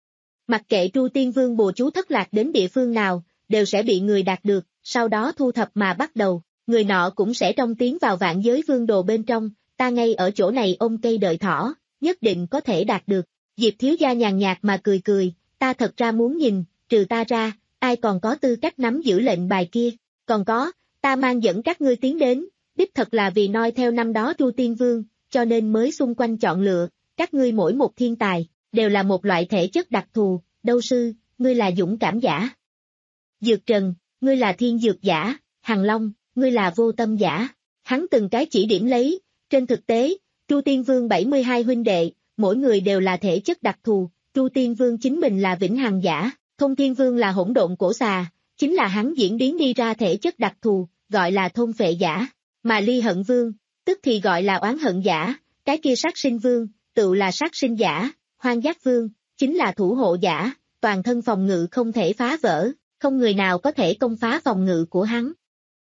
Mặc kệ Chu Tiên Vương bùa chú thất lạc đến địa phương nào, đều sẽ bị người đạt được, sau đó thu thập mà bắt đầu, người nọ cũng sẽ trong tiến vào vạn giới vương đồ bên trong, ta ngay ở chỗ này ôm cây đợi thỏ, nhất định có thể đạt được. Diệp thiếu gia nhàn nhạt mà cười cười, ta thật ra muốn nhìn, trừ ta ra, ai còn có tư cách nắm giữ lệnh bài kia, còn có, ta mang dẫn các ngươi tiến đến, đích thật là vì noi theo năm đó Chu Tiên Vương, cho nên mới xung quanh chọn lựa, các ngươi mỗi một thiên tài, đều là một loại thể chất đặc thù, Đâu Sư, ngươi là dũng cảm giả. Dược Trần, ngươi là thiên dược giả, Hằng Long, ngươi là vô tâm giả, hắn từng cái chỉ điểm lấy, trên thực tế, Chu Tiên Vương bảy mươi hai huynh đệ, mỗi người đều là thể chất đặc thù, Chu Tiên Vương chính mình là vĩnh hằng giả, Thông Thiên Vương là hỗn độn cổ xà, chính là hắn diễn biến đi ra thể chất đặc thù, gọi là thôn phệ giả, mà Ly Hận Vương, tức thì gọi là oán hận giả, cái kia sát sinh vương, tự là sát sinh giả, Hoang Giác Vương, chính là thủ hộ giả, toàn thân phòng ngự không thể phá vỡ, không người nào có thể công phá phòng ngự của hắn.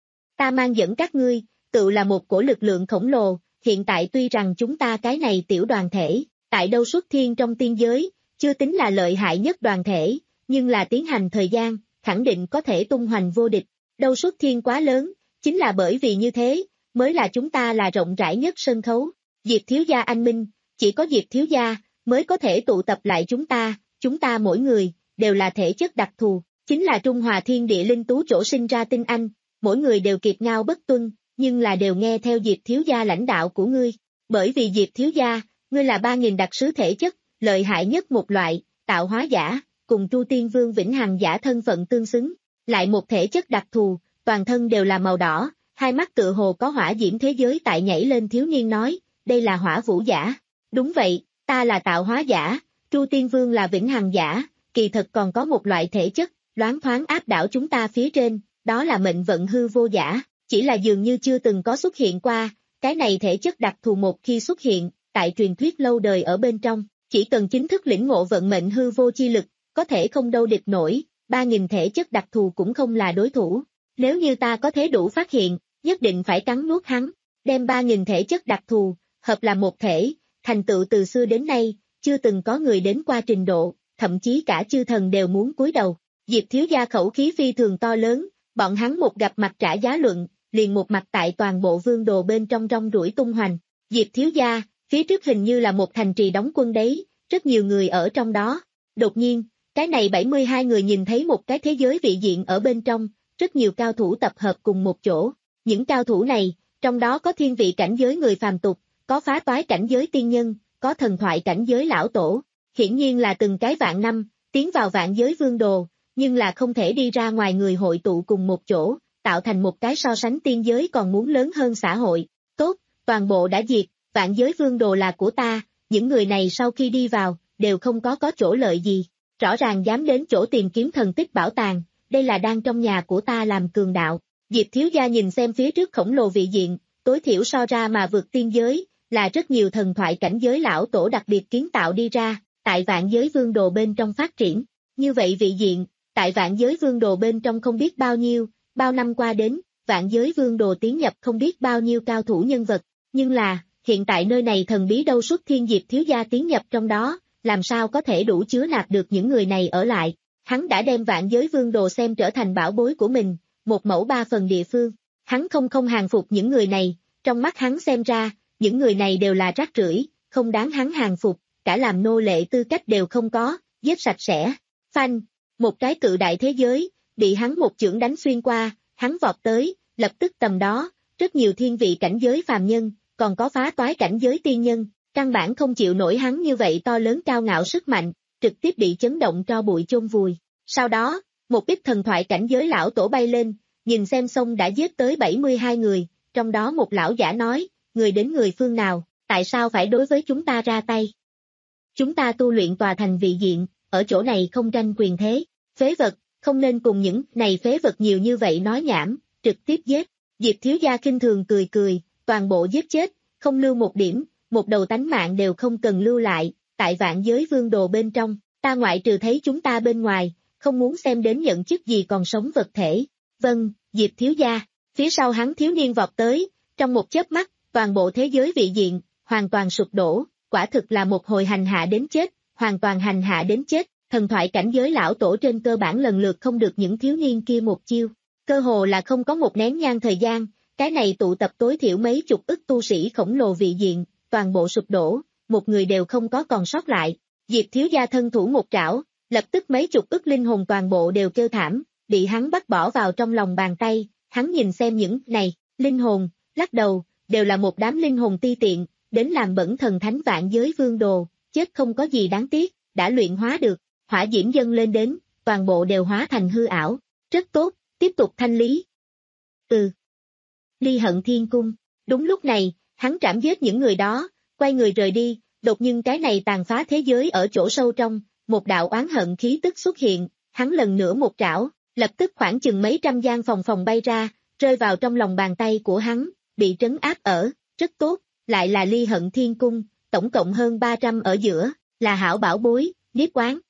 Ta mang dẫn các ngươi, tự là một cổ lực lượng khổng lồ, hiện tại tuy rằng chúng ta cái này tiểu đoàn thể, tại đâu xuất thiên trong tiên giới, chưa tính là lợi hại nhất đoàn thể, nhưng là tiến hành thời gian, khẳng định có thể tung hoành vô địch, đâu xuất thiên quá lớn, chính là bởi vì như thế, mới là chúng ta là rộng rãi nhất sân khấu. Diệp thiếu gia anh minh, chỉ có Diệp thiếu gia mới có thể tụ tập lại chúng ta, chúng ta mỗi người đều là thể chất đặc thù, chính là Trung Hòa Thiên Địa linh tú chỗ sinh ra tinh anh, mỗi người đều kiệt ngao bất tuân, nhưng là đều nghe theo Diệp thiếu gia lãnh đạo của ngươi, bởi vì Diệp thiếu gia, ngươi là ba nghìn đặc sứ thể chất, lợi hại nhất một loại, tạo hóa giả, cùng Chu Tiên Vương vĩnh hằng giả thân phận tương xứng, lại một thể chất đặc thù, toàn thân đều là màu đỏ, hai mắt tựa hồ có hỏa diễm thế giới tại nhảy lên. Thiếu niên nói, đây là hỏa vũ giả. Đúng vậy, ta là tạo hóa giả, Chu Tiên Vương là vĩnh hằng giả, kỳ thật còn có một loại thể chất, loáng thoáng áp đảo chúng ta phía trên, đó là mệnh vận hư vô giả, chỉ là dường như chưa từng có xuất hiện qua, cái này thể chất đặc thù một khi xuất hiện, tại truyền thuyết lâu đời ở bên trong, chỉ cần chính thức lĩnh ngộ vận mệnh hư vô chi lực, có thể không đâu địch nổi, ba nghìn thể chất đặc thù cũng không là đối thủ, nếu như ta có thể đủ phát hiện, nhất định phải cắn nuốt hắn, đem ba nghìn thể chất đặc thù, hợp là một thể, thành tựu từ xưa đến nay, chưa từng có người đến qua trình độ, thậm chí cả chư thần đều muốn cúi đầu. Diệp thiếu gia khẩu khí phi thường to lớn, bọn hắn một gặp mặt trả giá luận, liền một mặt tại toàn bộ vương đồ bên trong rong ruổi tung hoành. Diệp thiếu gia, phía trước hình như là một thành trì đóng quân đấy, rất nhiều người ở trong đó. Đột nhiên, cái này bảy mươi hai người nhìn thấy một cái thế giới vị diện ở bên trong, rất nhiều cao thủ tập hợp cùng một chỗ. Những cao thủ này, trong đó có thiên vị cảnh giới người phàm tục, có phá toái cảnh giới tiên nhân, có thần thoại cảnh giới lão tổ. Hiển nhiên là từng cái vạn năm, tiến vào vạn giới vương đồ, nhưng là không thể đi ra ngoài người hội tụ cùng một chỗ, tạo thành một cái so sánh tiên giới còn muốn lớn hơn xã hội. Tốt, toàn bộ đã diệt, vạn giới vương đồ là của ta, những người này sau khi đi vào, đều không có có chỗ lợi gì. Rõ ràng dám đến chỗ tìm kiếm thần tích bảo tàng, đây là đang trong nhà của ta làm cường đạo. Diệp thiếu gia nhìn xem phía trước khổng lồ vị diện, tối thiểu so ra mà vượt tiên giới, là rất nhiều thần thoại cảnh giới lão tổ đặc biệt kiến tạo đi ra, tại vạn giới vương đồ bên trong phát triển. Như vậy vị diện, tại vạn giới vương đồ bên trong không biết bao nhiêu, bao năm qua đến, vạn giới vương đồ tiến nhập không biết bao nhiêu cao thủ nhân vật, nhưng là, hiện tại nơi này thần bí đâu xuất thiên Diệp thiếu gia tiến nhập trong đó, làm sao có thể đủ chứa nạp được những người này ở lại. Hắn đã đem vạn giới vương đồ xem trở thành bảo bối của mình, một mẫu ba phần địa phương. Hắn không không hàng phục những người này, trong mắt hắn xem ra, những người này đều là rác rưởi, không đáng hắn hàng phục, cả làm nô lệ tư cách đều không có, giết sạch sẽ. Phanh, một cái cự đại thế giới, bị hắn một chưởng đánh xuyên qua, hắn vọt tới, lập tức tầm đó, rất nhiều thiên vị cảnh giới phàm nhân, còn có phá toái cảnh giới tiên nhân, căn bản không chịu nổi hắn như vậy to lớn cao ngạo sức mạnh, trực tiếp bị chấn động cho bụi chôn vùi. Sau đó, một ít thần thoại cảnh giới lão tổ bay lên, nhìn xem xong đã giết tới bảy mươi hai người, trong đó một lão giả nói, người đến người phương nào, tại sao phải đối với chúng ta ra tay? Chúng ta tu luyện tòa thành vị diện, ở chỗ này không tranh quyền thế, phế vật, không nên cùng những này phế vật nhiều như vậy nói nhảm, trực tiếp giết. Diệp thiếu gia khinh thường cười cười, toàn bộ giết chết, không lưu một điểm, một đầu tánh mạng đều không cần lưu lại, tại vạn giới vương đồ bên trong, ta ngoại trừ thấy chúng ta bên ngoài, không muốn xem đến nhận chức gì còn sống vật thể. Vâng, Diệp thiếu gia, phía sau hắn thiếu niên vọt tới, trong một chớp mắt, toàn bộ thế giới vị diện, hoàn toàn sụp đổ, quả thực là một hồi hành hạ đến chết, hoàn toàn hành hạ đến chết, thần thoại cảnh giới lão tổ trên cơ bản lần lượt không được những thiếu niên kia một chiêu, cơ hồ là không có một nén nhang thời gian, cái này tụ tập tối thiểu mấy chục ức tu sĩ khổng lồ vị diện, toàn bộ sụp đổ, một người đều không có còn sót lại. Diệp thiếu gia thân thủ một trảo, lập tức mấy chục ức linh hồn toàn bộ đều kêu thảm, bị hắn bắt bỏ vào trong lòng bàn tay, hắn nhìn xem những này, linh hồn, lắc đầu, đều là một đám linh hồn ti tiện, đến làm bẩn thần thánh vạn giới vương đồ, chết không có gì đáng tiếc, đã luyện hóa được, hỏa diễm dâng lên đến, toàn bộ đều hóa thành hư ảo, rất tốt, tiếp tục thanh lý. Ừ. Ly Hận Thiên Cung, đúng lúc này, hắn trảm giết những người đó, quay người rời đi, đột nhiên cái này tàn phá thế giới ở chỗ sâu trong, một đạo oán hận khí tức xuất hiện, hắn lần nữa một trảo, lập tức khoảng chừng mấy trăm gian phòng phòng bay ra, rơi vào trong lòng bàn tay của hắn, bị trấn áp ở, rất tốt, lại là Ly Hận Thiên Cung, tổng cộng hơn ba trăm ở giữa, là hảo bảo bối, Niếp Oán.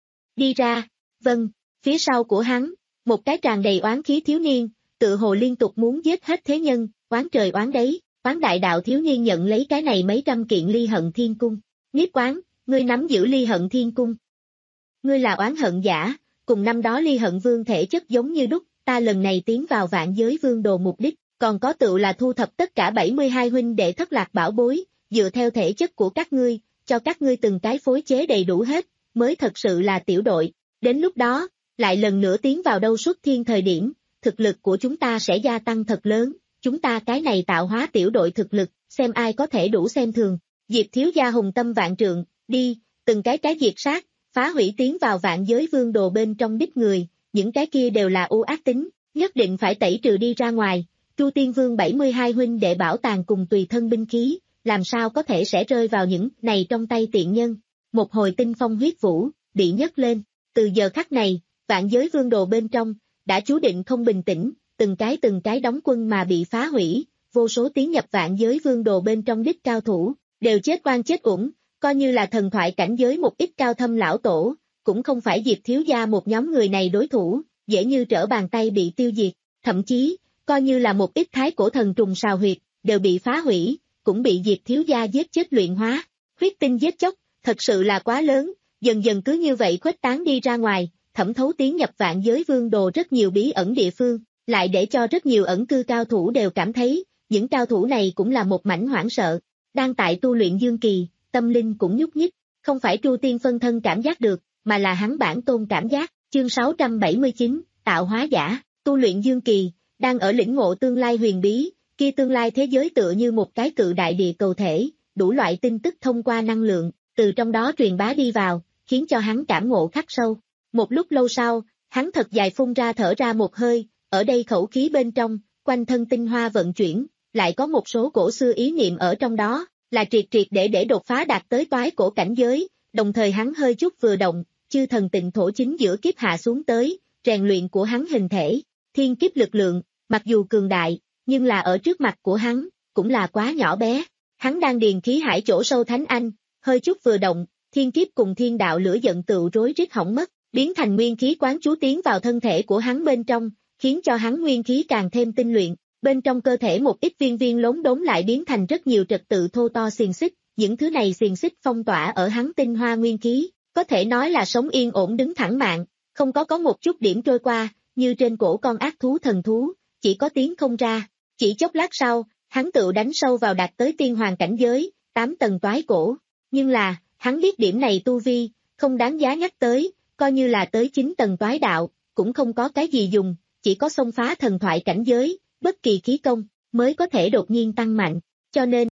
Đi ra, vâng, phía sau của hắn, một cái tràn đầy oán khí thiếu niên, tự hồ liên tục muốn giết hết thế nhân, oán trời oán đấy, oán đại đạo thiếu niên nhận lấy cái này mấy trăm kiện Ly Hận Thiên Cung. Niếp Oán, ngươi nắm giữ Ly Hận Thiên Cung. Ngươi là oán hận giả, cùng năm đó Ly Hận Vương thể chất giống như đúc, ta lần này tiến vào vạn giới vương đồ mục đích, còn có tựu là thu thập tất cả bảy mươi hai huynh đệ thất lạc bảo bối, dựa theo thể chất của các ngươi, cho các ngươi từng cái phối chế đầy đủ hết, mới thật sự là tiểu đội. Đến lúc đó, lại lần nữa tiến vào đâu xuất thiên thời điểm, thực lực của chúng ta sẽ gia tăng thật lớn, chúng ta cái này tạo hóa tiểu đội thực lực, xem ai có thể đủ xem thường. Diệp thiếu gia hùng tâm vạn trượng, đi, từng cái cái diệt sát, phá hủy tiến vào vạn giới vương đồ bên trong đích người, những cái kia đều là u ác tính, nhất định phải tẩy trừ đi ra ngoài. Chu Tiên Vương bảy mươi hai huynh đệ bảo tàng cùng tùy thân binh khí, làm sao có thể sẽ rơi vào những này trong tay tiện nhân. Một hồi tinh phong huyết vũ, bị nhấc lên, từ giờ khắc này, vạn giới vương đồ bên trong, đã chú định không bình tĩnh, từng cái từng cái đóng quân mà bị phá hủy, vô số tiến nhập vạn giới vương đồ bên trong đích cao thủ, đều chết oan chết uổng, coi như là thần thoại cảnh giới một ít cao thâm lão tổ, cũng không phải Diệp thiếu gia một nhóm người này đối thủ, dễ như trở bàn tay bị tiêu diệt, thậm chí, coi như là một ít thái cổ thần trùng sào huyệt, đều bị phá hủy, cũng bị Diệp thiếu gia giết chết luyện hóa, huyết tinh giết chóc, thật sự là quá lớn, dần dần cứ như vậy khuếch tán đi ra ngoài, thẩm thấu tiến nhập vạn giới vương đồ rất nhiều bí ẩn địa phương, lại để cho rất nhiều ẩn cư cao thủ đều cảm thấy, những cao thủ này cũng là một mảnh hoảng sợ, đang tại tu luyện dương kỳ, tâm linh cũng nhúc nhích, không phải Chu Tiên phân thân cảm giác được, mà là hắn bản tôn cảm giác, chương sáu trăm bảy mươi chín, tạo hóa giả, tu luyện dương kỳ, đang ở lĩnh ngộ tương lai huyền bí, kia tương lai thế giới tựa như một cái cự đại địa cầu thể, đủ loại tin tức thông qua năng lượng, từ trong đó truyền bá đi vào, khiến cho hắn cảm ngộ khắc sâu. Một lúc lâu sau, hắn thật dài phun ra thở ra một hơi, ở đây khẩu khí bên trong, quanh thân tinh hoa vận chuyển, lại có một số cổ xưa ý niệm ở trong đó, là triệt triệt để để đột phá đạt tới toái cổ cảnh giới, đồng thời hắn hơi chút vừa động, chư thần tịnh thổ chính giữa kiếp hạ xuống tới, rèn luyện của hắn hình thể, thiên kiếp lực lượng, mặc dù cường đại, nhưng là ở trước mặt của hắn, cũng là quá nhỏ bé. Hắn đang điền khí hải chỗ sâu thánh anh, hơi chút vừa động, thiên kiếp cùng thiên đạo lửa giận tựu rối rít hỏng mất, biến thành nguyên khí quán chú tiến vào thân thể của hắn bên trong, khiến cho hắn nguyên khí càng thêm tinh luyện. Bên trong cơ thể một ít viên viên lốm đốm lại biến thành rất nhiều trật tự thô to xiềng xích, những thứ này xiềng xích phong tỏa ở hắn tinh hoa nguyên khí, có thể nói là sống yên ổn đứng thẳng mạng, không có có một chút điểm trôi qua, như trên cổ con ác thú thần thú, chỉ có tiếng không ra. Chỉ chốc lát sau, hắn tự đánh sâu vào đạt tới tiên hoàng cảnh giới, tám tầng toái cổ, nhưng là, hắn biết điểm này tu vi, không đáng giá nhắc tới, coi như là tới chín tầng toái đạo, cũng không có cái gì dùng, chỉ có xông phá thần thoại cảnh giới, bất kỳ khí công, mới có thể đột nhiên tăng mạnh, cho nên.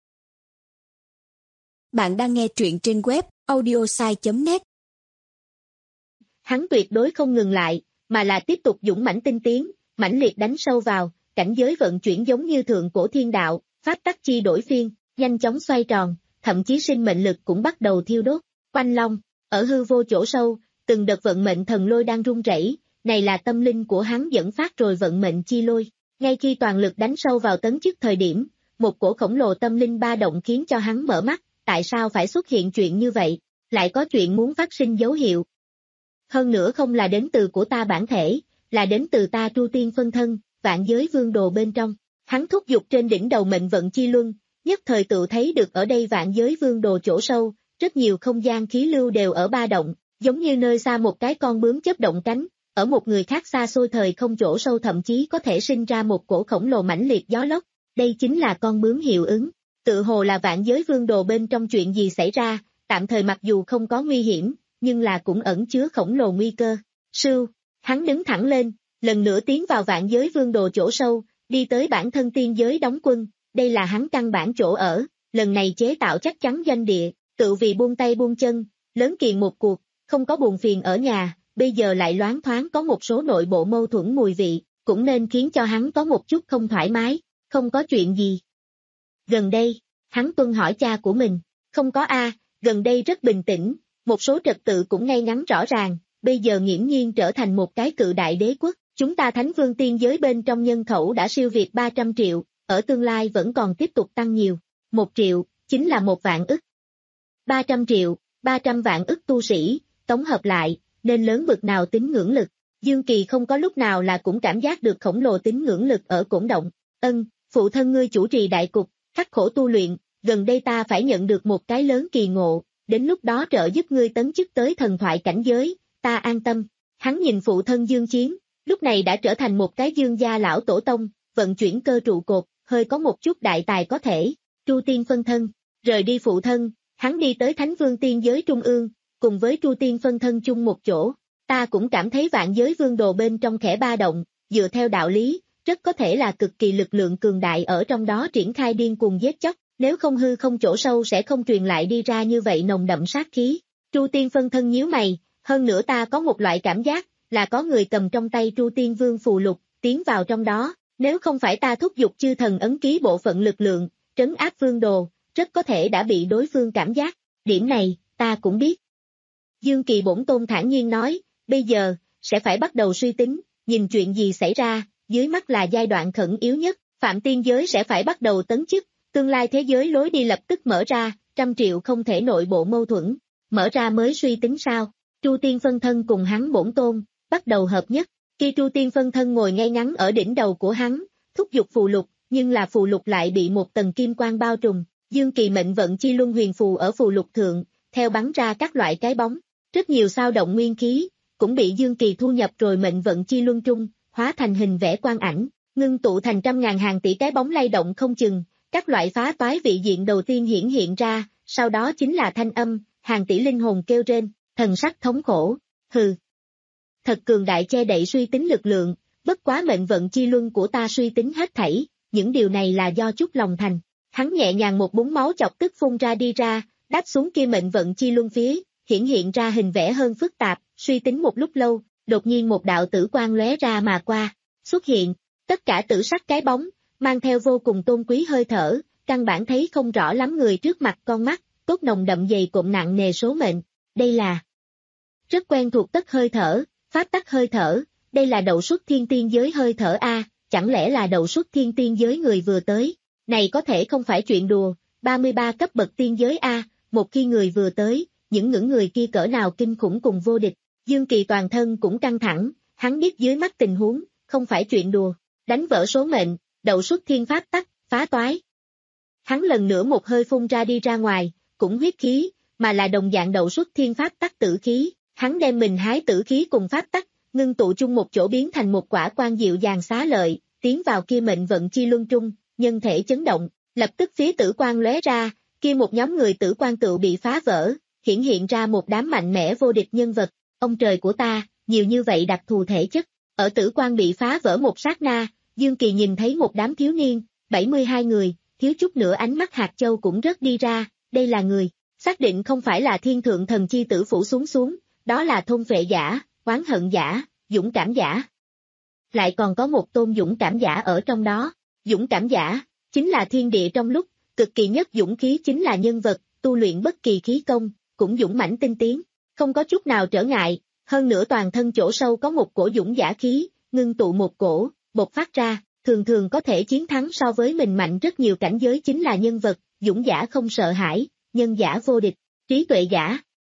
Bạn đang nghe truyện trên web audiosai chấm net. Hắn tuyệt đối không ngừng lại, mà là tiếp tục dũng mãnh tinh tiến, mãnh liệt đánh sâu vào, cảnh giới vận chuyển giống như thượng cổ thiên đạo, pháp tắc chi đổi phiên, nhanh chóng xoay tròn, thậm chí sinh mệnh lực cũng bắt đầu thiêu đốt. Quanh Long, ở hư vô chỗ sâu, từng đợt vận mệnh thần lôi đang rung rẩy, này là tâm linh của hắn dẫn phát rồi vận mệnh chi lôi. Ngay khi toàn lực đánh sâu vào tấn chức thời điểm, một cổ khổng lồ tâm linh ba động khiến cho hắn mở mắt, tại sao phải xuất hiện chuyện như vậy, lại có chuyện muốn phát sinh dấu hiệu. Hơn nữa không là đến từ của ta bản thể, là đến từ ta Tru Tiên phân thân, vạn giới vương đồ bên trong. Hắn thúc giục trên đỉnh đầu mệnh vận chi luân, nhất thời tự thấy được ở đây vạn giới vương đồ chỗ sâu, rất nhiều không gian khí lưu đều ở ba động, giống như nơi xa một cái con bướm chớp động cánh, ở một người khác xa xôi thời không chỗ sâu thậm chí có thể sinh ra một cổ khổng lồ mãnh liệt gió lốc, đây chính là con bướm hiệu ứng. Tự hồ là vạn giới vương đồ bên trong chuyện gì xảy ra, tạm thời mặc dù không có nguy hiểm, nhưng là cũng ẩn chứa khổng lồ nguy cơ. Sưu, hắn đứng thẳng lên, lần nữa tiến vào vạn giới vương đồ chỗ sâu, đi tới bản thân tiên giới đóng quân, đây là hắn căn bản chỗ ở, lần này chế tạo chắc chắn doanh địa, tự vì buông tay buông chân, lớn kiền một cuộc, không có buồn phiền ở nhà, bây giờ lại loáng thoáng có một số nội bộ mâu thuẫn mùi vị, cũng nên khiến cho hắn có một chút không thoải mái, không có chuyện gì. Gần đây, hắn tuân hỏi cha của mình, không có a, gần đây rất bình tĩnh, một số trật tự cũng ngay ngắn rõ ràng, bây giờ nghiễm nhiên trở thành một cái cự đại đế quốc, chúng ta Thánh Vương tiên giới bên trong nhân khẩu đã siêu việt ba trăm triệu, ở tương lai vẫn còn tiếp tục tăng nhiều, một triệu, chính là một vạn ức. ba trăm triệu, ba trăm vạn ức tu sĩ, tổng hợp lại, nên lớn bực nào tín ngưỡng lực, Dương Kỳ không có lúc nào là cũng cảm giác được khổng lồ tín ngưỡng lực ở cổn động, ân, phụ thân ngươi chủ trì đại cục, khắc khổ tu luyện, gần đây ta phải nhận được một cái lớn kỳ ngộ, đến lúc đó trợ giúp ngươi tấn chức tới thần thoại cảnh giới, ta an tâm. Hắn nhìn phụ thân Dương Chiến, lúc này đã trở thành một cái Dương gia lão tổ tông, vận chuyển cơ trụ cột, hơi có một chút đại tài có thể. Tru Tiên phân thân, rời đi phụ thân, hắn đi tới Thánh Vương tiên giới trung ương, cùng với Tru Tiên phân thân chung một chỗ. Ta cũng cảm thấy vạn giới vương đồ bên trong khẽ ba động, dựa theo đạo lý, rất có thể là cực kỳ lực lượng cường đại ở trong đó triển khai điên cuồng giết chóc, nếu không hư không chỗ sâu sẽ không truyền lại đi ra như vậy nồng đậm sát khí. Tru Tiên phân thân nhíu mày, hơn nữa ta có một loại cảm giác, là có người cầm trong tay Tru Tiên Vương phù lục, tiến vào trong đó, nếu không phải ta thúc giục chư thần ấn ký bộ phận lực lượng, trấn áp vương đồ, rất có thể đã bị đối phương cảm giác, điểm này, ta cũng biết. Dương Kỳ bổn tôn thản nhiên nói, bây giờ, sẽ phải bắt đầu suy tính, nhìn chuyện gì xảy ra, dưới mắt là giai đoạn khẩn yếu nhất, phạm tiên giới sẽ phải bắt đầu tấn chức, tương lai thế giới lối đi lập tức mở ra, trăm triệu không thể nội bộ mâu thuẫn, mở ra mới suy tính sao. Tru Tiên phân thân cùng hắn bổn tôn, bắt đầu hợp nhất, khi Tru Tiên phân thân ngồi ngay ngắn ở đỉnh đầu của hắn, thúc giục phù lục, nhưng là phù lục lại bị một tầng kim quang bao trùm, Dương Kỳ mệnh vận chi luân huyền phù ở phù lục thượng, theo bắn ra các loại cái bóng, rất nhiều sao động nguyên khí, cũng bị Dương Kỳ thu nhập rồi mệnh vận chi luân trung, hóa thành hình vẽ quang ảnh, ngưng tụ thành trăm ngàn hàng tỷ cái bóng lay động không chừng, các loại phá toái vị diện đầu tiên hiển hiện ra, sau đó chính là thanh âm, hàng tỷ linh hồn kêu rên, thần sắc thống khổ, hừ. Thật cường đại che đậy suy tính lực lượng, bất quá mệnh vận chi luân của ta suy tính hết thảy, những điều này là do chút lòng thành. Hắn nhẹ nhàng một búng máu chọc tức phun ra đi ra, đáp xuống kia mệnh vận chi luân phía, hiển hiện ra hình vẽ hơn phức tạp, suy tính một lúc lâu, đột nhiên một đạo tử quang lóe ra mà qua, xuất hiện, tất cả tử sắc cái bóng, mang theo vô cùng tôn quý hơi thở, căn bản thấy không rõ lắm người trước mặt con mắt, tốt nồng đậm dày cộm nặng nề số mệnh, đây là rất quen thuộc tất hơi thở, pháp tắc hơi thở, đây là đậu xuất thiên tiên giới hơi thở a, chẳng lẽ là đậu xuất thiên tiên giới người vừa tới, này có thể không phải chuyện đùa, ba mươi ba cấp bậc tiên giới a, một khi người vừa tới, những ngưỡng người kia cỡ nào kinh khủng cùng vô địch, Dương Kỳ toàn thân cũng căng thẳng, hắn biết dưới mắt tình huống, không phải chuyện đùa, đánh vỡ số mệnh, đậu xuất thiên pháp tắc, phá toái. Hắn lần nữa một hơi phun ra đi ra ngoài, cũng huyết khí, mà là đồng dạng đậu xuất thiên pháp tắc tử khí, hắn đem mình hái tử khí cùng pháp tắc, ngưng tụ chung một chỗ biến thành một quả quan dịu dàng xá lợi, tiến vào kia mệnh vận chi luân trung, nhân thể chấn động, lập tức phía tử quang lóe ra, kia một nhóm người tử quang tựu bị phá vỡ, hiển hiện ra một đám mạnh mẽ vô địch nhân vật, ông trời của ta, nhiều như vậy đặc thù thể chất, ở tử quang bị phá vỡ một sát na, Dương Kỳ nhìn thấy một đám thiếu niên, bảy mươi hai người, thiếu chút nữa ánh mắt hạt châu cũng rớt đi ra, đây là người, xác định không phải là thiên thượng thần chi tử phủ xuống xuống, đó là thôn vệ giả, oán hận giả, dũng cảm giả. Lại còn có một tôn dũng cảm giả ở trong đó, dũng cảm giả, chính là thiên địa trong lúc, cực kỳ nhất dũng khí chính là nhân vật, tu luyện bất kỳ khí công, cũng dũng mãnh tinh tiến, không có chút nào trở ngại, hơn nữa toàn thân chỗ sâu có một cổ dũng giả khí, ngưng tụ một cổ, bộc phát ra, thường thường có thể chiến thắng so với mình mạnh rất nhiều cảnh giới chính là nhân vật, dũng giả không sợ hãi, nhân giả vô địch, trí tuệ giả.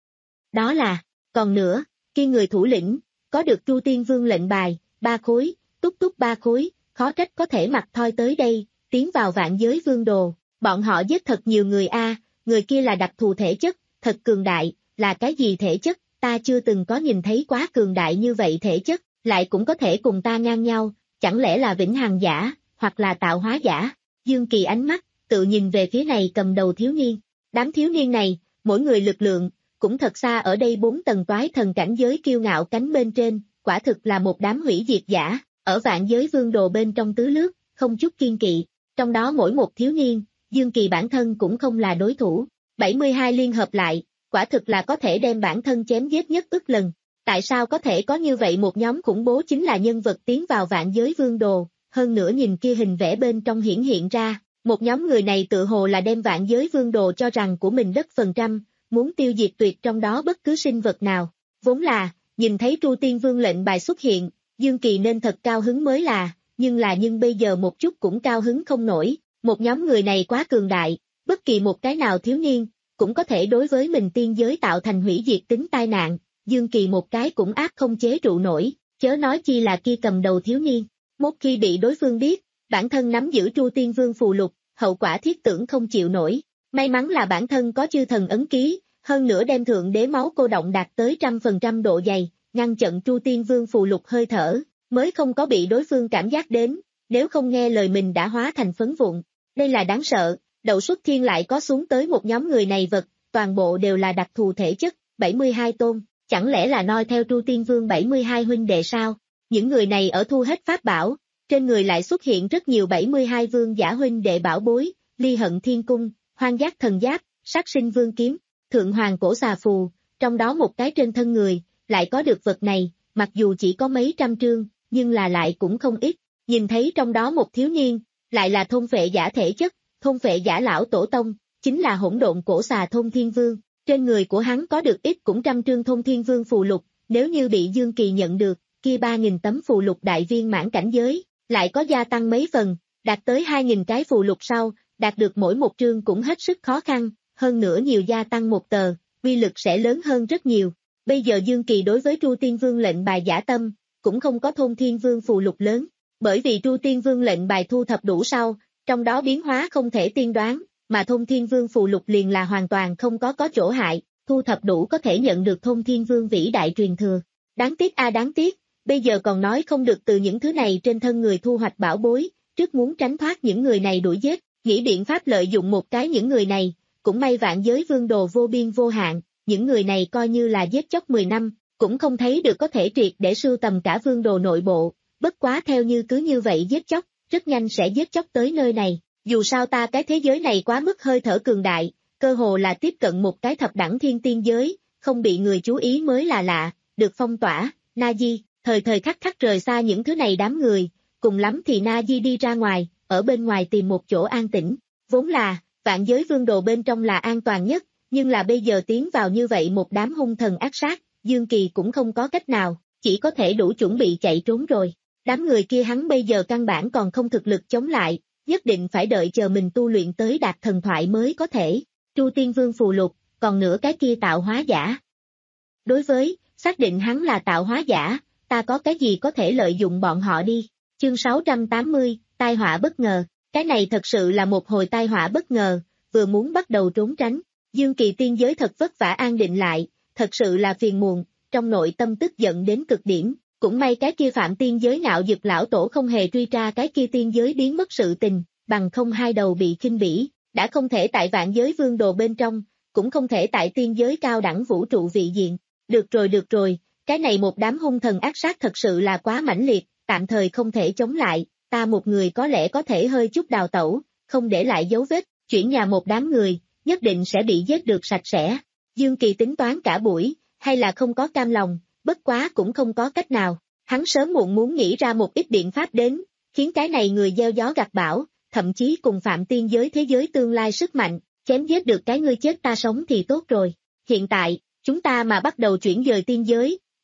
Đó là, còn nữa, khi người thủ lĩnh, có được Tru Tiên Vương lệnh bài, ba khối, túc túc ba khối, khó trách có thể mặc thoi tới đây, tiến vào vạn giới vương đồ, bọn họ giết thật nhiều người a, người kia là đặc thù thể chất, thật cường đại, là cái gì thể chất, ta chưa từng có nhìn thấy quá cường đại như vậy thể chất, lại cũng có thể cùng ta ngang nhau, chẳng lẽ là vĩnh hằng giả, hoặc là tạo hóa giả, Dương Kỳ ánh mắt, tự nhìn về phía này cầm đầu thiếu niên, đám thiếu niên này, mỗi người lực lượng, cũng thật xa ở đây bốn tầng toái thần cảnh giới kiêu ngạo cánh bên trên, quả thực là một đám hủy diệt giả, ở vạn giới vương đồ bên trong tứ lướt, không chút kiên kỵ, trong đó mỗi một thiếu niên, Dương Kỳ bản thân cũng không là đối thủ, bảy mươi hai liên hợp lại, quả thực là có thể đem bản thân chém giết nhất ức lần, tại sao có thể có như vậy một nhóm khủng bố chính là nhân vật tiến vào vạn giới vương đồ, hơn nữa nhìn kia hình vẽ bên trong hiển hiện ra, một nhóm người này tự hồ là đem vạn giới vương đồ cho rằng của mình đất phần trăm, muốn tiêu diệt tuyệt trong đó bất cứ sinh vật nào, vốn là, nhìn thấy Tru Tiên Vương lệnh bài xuất hiện, Dương Kỳ nên thật cao hứng mới là, nhưng là nhưng bây giờ một chút cũng cao hứng không nổi, một nhóm người này quá cường đại, bất kỳ một cái nào thiếu niên, cũng có thể đối với mình tiên giới tạo thành hủy diệt tính tai nạn, Dương Kỳ một cái cũng ác không chế trụ nổi, chớ nói chi là kia cầm đầu thiếu niên, một khi bị đối phương biết, bản thân nắm giữ Tru Tiên Vương phù lục, hậu quả thiết tưởng không chịu nổi, may mắn là bản thân có chư thần ấn ký, hơn nữa đem thượng đế máu cô động đạt tới trăm phần trăm độ dày, ngăn chặn Tru Tiên Vương phù lục hơi thở, mới không có bị đối phương cảm giác đến, nếu không nghe lời mình đã hóa thành phấn vụn, đây là đáng sợ, Đậu Xuất Thiên lại có xuống tới một nhóm người này vật, toàn bộ đều là đặc thù thể chất, bảy mươi hai tôn, chẳng lẽ là noi theo Tru Tiên Vương bảy mươi hai huynh đệ sao, những người này ở thu hết pháp bảo, trên người lại xuất hiện rất nhiều bảy mươi hai vương giả huynh đệ bảo bối, Ly Hận Thiên Cung, Hoang Giác Thần Giáp, Sát Sinh Vương Kiếm, Thượng Hoàng Cổ Xà Phù, trong đó một cái trên thân người, lại có được vật này, mặc dù chỉ có mấy trăm trương, nhưng là lại cũng không ít, nhìn thấy trong đó một thiếu niên, lại là thôn phệ giả thể chất, thôn phệ giả lão tổ tông, chính là hỗn độn cổ xà Thôn Thiên Vương, trên người của hắn có được ít cũng trăm trương Thôn Thiên Vương phù lục, nếu như bị Dương Kỳ nhận được, kia ba nghìn tấm phù lục đại viên mãn cảnh giới, lại có gia tăng mấy phần, đạt tới hai nghìn cái phù lục sau, đạt được mỗi một trương cũng hết sức khó khăn, hơn nữa nhiều gia tăng một tờ, uy lực sẽ lớn hơn rất nhiều. Bây giờ Dương Kỳ đối với Tru Tiên Vương lệnh bài giả tâm, cũng không có Thôn Thiên Vương phù lục lớn, bởi vì Tru Tiên Vương lệnh bài thu thập đủ sau, trong đó biến hóa không thể tiên đoán, mà Thôn Thiên Vương phù lục liền là hoàn toàn không có có chỗ hại, thu thập đủ có thể nhận được Thôn Thiên Vương vĩ đại truyền thừa. Đáng tiếc a à đáng tiếc, bây giờ còn nói không được từ những thứ này trên thân người thu hoạch bảo bối, trước muốn tránh thoát những người này đuổi giết, nghĩ biện pháp lợi dụng một cái những người này, cũng may vạn giới vương đồ vô biên vô hạn, những người này coi như là giết chóc mười năm, cũng không thấy được có thể triệt để sưu tầm cả vương đồ nội bộ, bất quá theo như cứ như vậy giết chóc, rất nhanh sẽ giết chóc tới nơi này, dù sao ta cái thế giới này quá mức hơi thở cường đại, cơ hồ là tiếp cận một cái thập đẳng thiên tiên giới, không bị người chú ý mới là lạ, được phong tỏa, Na-di, thời thời khắc khắc rời xa những thứ này đám người, cùng lắm thì Na-di đi ra ngoài, ở bên ngoài tìm một chỗ an tĩnh, vốn là, vạn giới vương đồ bên trong là an toàn nhất, nhưng là bây giờ tiến vào như vậy một đám hung thần ác sát, Dương Kỳ cũng không có cách nào, chỉ có thể đủ chuẩn bị chạy trốn rồi. Đám người kia hắn bây giờ căn bản còn không thực lực chống lại, nhất định phải đợi chờ mình tu luyện tới đạt thần thoại mới có thể. Tru Tiên Vương phù lục, còn nữa cái kia tạo hóa giả. Đối với, xác định hắn là tạo hóa giả, ta có cái gì có thể lợi dụng bọn họ đi. Chương sáu trăm tám mươi, tai họa bất ngờ, cái này thật sự là một hồi tai họa bất ngờ, vừa muốn bắt đầu trốn tránh. Dương Kỳ tiên giới thật vất vả an định lại, thật sự là phiền muộn, trong nội tâm tức giận đến cực điểm. Cũng may cái kia phạm tiên giới ngạo dực lão tổ không hề truy tra cái kia tiên giới biến mất sự tình, bằng không hai đầu bị khinh bỉ, đã không thể tại vạn giới vương đồ bên trong, cũng không thể tại tiên giới cao đẳng vũ trụ vị diện. Được rồi được rồi, cái này một đám hung thần ác sát thật sự là quá mãnh liệt, tạm thời không thể chống lại, ta một người có lẽ có thể hơi chút đào tẩu, không để lại dấu vết, chuyển nhà một đám người, nhất định sẽ bị giết được sạch sẽ. Dương Kỳ tính toán cả buổi, hay là không có cam lòng. Bất quá cũng không có cách nào, hắn sớm muộn muốn nghĩ ra một ít biện pháp đến, khiến cái này người gieo gió gặt bão, thậm chí cùng phạm tiên giới thế giới tương lai sức mạnh, chém giết được cái ngươi chết ta sống thì tốt rồi. Hiện tại, chúng ta mà bắt đầu chuyển dời tiên giới,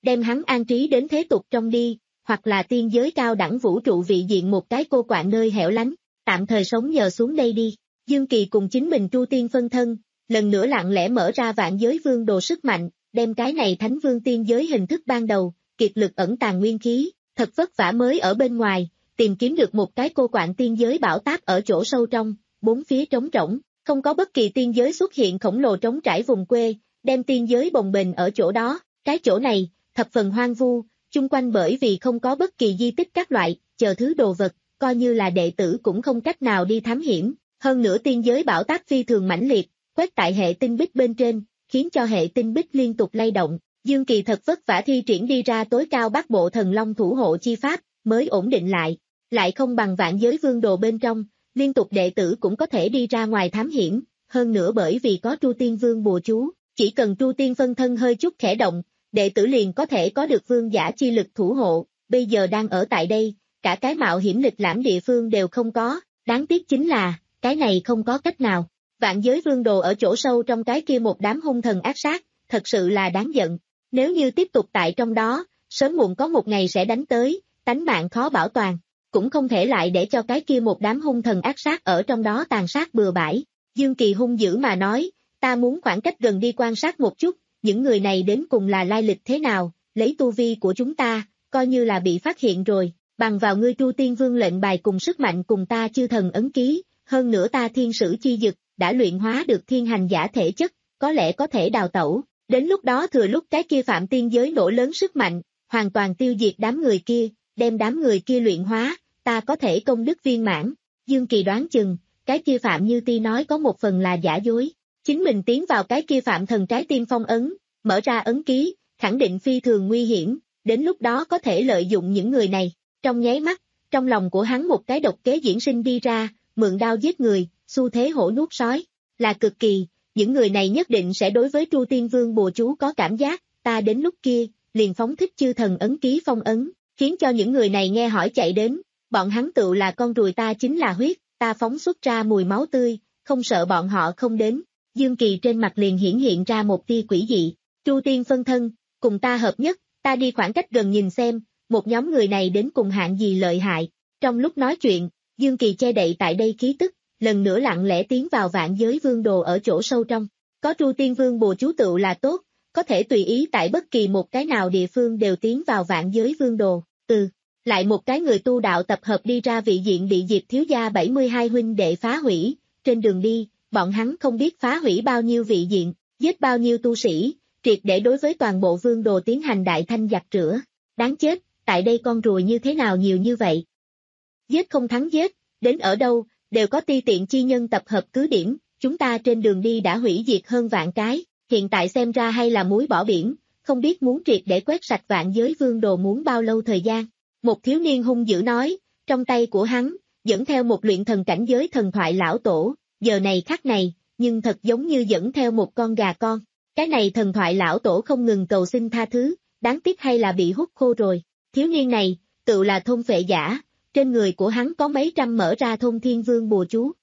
đem hắn an trí đến thế tục trong đi, hoặc là tiên giới cao đẳng vũ trụ vị diện một cái cô quạng nơi hẻo lánh, tạm thời sống nhờ xuống đây đi. Dương Kỳ cùng chính mình Tru Tiên phân thân, lần nữa lặng lẽ mở ra vạn giới vương đồ sức mạnh, đem cái này thánh vương tiên giới hình thức ban đầu, kiệt lực ẩn tàng nguyên khí, thật vất vả mới ở bên ngoài, tìm kiếm được một cái cô quạng tiên giới bảo táp ở chỗ sâu trong, bốn phía trống rỗng, không có bất kỳ tiên giới xuất hiện khổng lồ trống trải vùng quê, đem tiên giới bồng bềnh ở chỗ đó, cái chỗ này, thập phần hoang vu, chung quanh bởi vì không có bất kỳ di tích các loại, chờ thứ đồ vật, coi như là đệ tử cũng không cách nào đi thám hiểm, hơn nữa tiên giới bảo táp phi thường mãnh liệt, quét tại hệ tinh bích bên trên, khiến cho hệ tinh bích liên tục lay động, Dương Kỳ thật vất vả thi triển đi ra tối cao bát bộ thần long thủ hộ chi pháp, mới ổn định lại, lại không bằng vạn giới vương đồ bên trong, liên tục đệ tử cũng có thể đi ra ngoài thám hiểm, hơn nữa bởi vì có Tru Tiên Vương bùa chú, chỉ cần Tru Tiên phân thân hơi chút khẽ động, đệ tử liền có thể có được vương giả chi lực thủ hộ, bây giờ đang ở tại đây, cả cái mạo hiểm lịch lãm địa phương đều không có, đáng tiếc chính là, cái này không có cách nào. Vạn giới vương đồ ở chỗ sâu trong cái kia một đám hung thần ác sát, thật sự là đáng giận. Nếu như tiếp tục tại trong đó, sớm muộn có một ngày sẽ đánh tới, tánh mạng khó bảo toàn. Cũng không thể lại để cho cái kia một đám hung thần ác sát ở trong đó tàn sát bừa bãi. Dương Kỳ hung dữ mà nói, ta muốn khoảng cách gần đi quan sát một chút, những người này đến cùng là lai lịch thế nào, lấy tu vi của chúng ta, coi như là bị phát hiện rồi, bằng vào ngươi Tru Tiên Vương lệnh bài cùng sức mạnh cùng ta chư thần ấn ký, hơn nữa ta thiên sử chi dực, đã luyện hóa được thiên hành giả thể chất, có lẽ có thể đào tẩu, đến lúc đó thừa lúc cái kia phạm tiên giới nổ lớn sức mạnh, hoàn toàn tiêu diệt đám người kia, đem đám người kia luyện hóa, ta có thể công đức viên mãn. Dương Kỳ đoán chừng, cái kia Phạm Như Ti nói có một phần là giả dối, chính mình tiến vào cái kia Phạm thần trái tim phong ấn, mở ra ấn ký, khẳng định phi thường nguy hiểm, đến lúc đó có thể lợi dụng những người này, trong nháy mắt, trong lòng của hắn một cái độc kế diễn sinh đi ra, mượn đao giết người, xu thế hổ nuốt sói, là cực kỳ, những người này nhất định sẽ đối với Tru Tiên Vương bùa chú có cảm giác, ta đến lúc kia, liền phóng thích chư thần ấn ký phong ấn, khiến cho những người này nghe hỏi chạy đến, bọn hắn tự là con ruồi ta chính là huyết, ta phóng xuất ra mùi máu tươi, không sợ bọn họ không đến. Dương Kỳ trên mặt liền hiển hiện ra một tia quỷ dị, Tru Tiên phân thân, cùng ta hợp nhất, ta đi khoảng cách gần nhìn xem, một nhóm người này đến cùng hạng gì lợi hại. Trong lúc nói chuyện, Dương Kỳ che đậy tại đây khí tức, lần nữa lặng lẽ tiến vào vạn giới vương đồ ở chỗ sâu trong, có Tru Tiên Vương bùa chú tựu là tốt, có thể tùy ý tại bất kỳ một cái nào địa phương đều tiến vào vạn giới vương đồ, ừ. Lại một cái người tu đạo tập hợp đi ra vị diện bị Diệp thiếu gia bảy mươi hai huynh đệ phá hủy, trên đường đi, bọn hắn không biết phá hủy bao nhiêu vị diện, giết bao nhiêu tu sĩ, triệt để đối với toàn bộ vương đồ tiến hành đại thanh giặt rửa, đáng chết, tại đây con ruồi như thế nào nhiều như vậy. Giết không thắng giết, đến ở đâu, đều có ti tiện chi nhân tập hợp cứ điểm, chúng ta trên đường đi đã hủy diệt hơn vạn cái, hiện tại xem ra hay là muối bỏ biển, không biết muốn triệt để quét sạch vạn giới vương đồ muốn bao lâu thời gian. Một thiếu niên hung dữ nói, trong tay của hắn, dẫn theo một luyện thần cảnh giới thần thoại lão tổ, giờ này khắc này, nhưng thật giống như dẫn theo một con gà con. Cái này thần thoại lão tổ không ngừng cầu xin tha thứ, đáng tiếc hay là bị hút khô rồi. Thiếu niên này, tự là thôn phệ giả, trên người của hắn có mấy trăm mở ra thôn thiên vương bùa chú.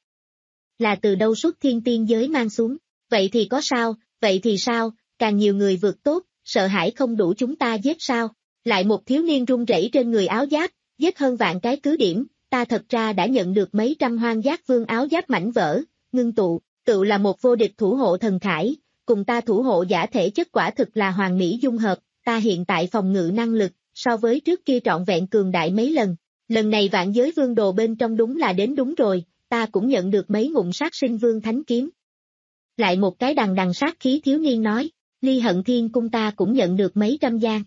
Là từ đâu xuất thiên tiên giới mang xuống, vậy thì có sao, vậy thì sao, càng nhiều người vượt tốt, sợ hãi không đủ chúng ta giết sao. Lại một thiếu niên run rẩy trên người áo giáp, giết hơn vạn cái cứ điểm, ta thật ra đã nhận được mấy trăm hoang giác vương áo giáp mảnh vỡ, ngưng tụ, tự là một vô địch thủ hộ thần khải, cùng ta thủ hộ giả thể chất quả thực là hoàn mỹ dung hợp, ta hiện tại phòng ngự năng lực, so với trước kia trọn vẹn cường đại mấy lần, lần này vạn giới vương đồ bên trong đúng là đến đúng rồi, ta cũng nhận được mấy ngụm sát sinh vương thánh kiếm. Lại một cái đằng đằng sát khí thiếu niên nói, Ly Hận Thiên cung ta cũng nhận được mấy trăm gian.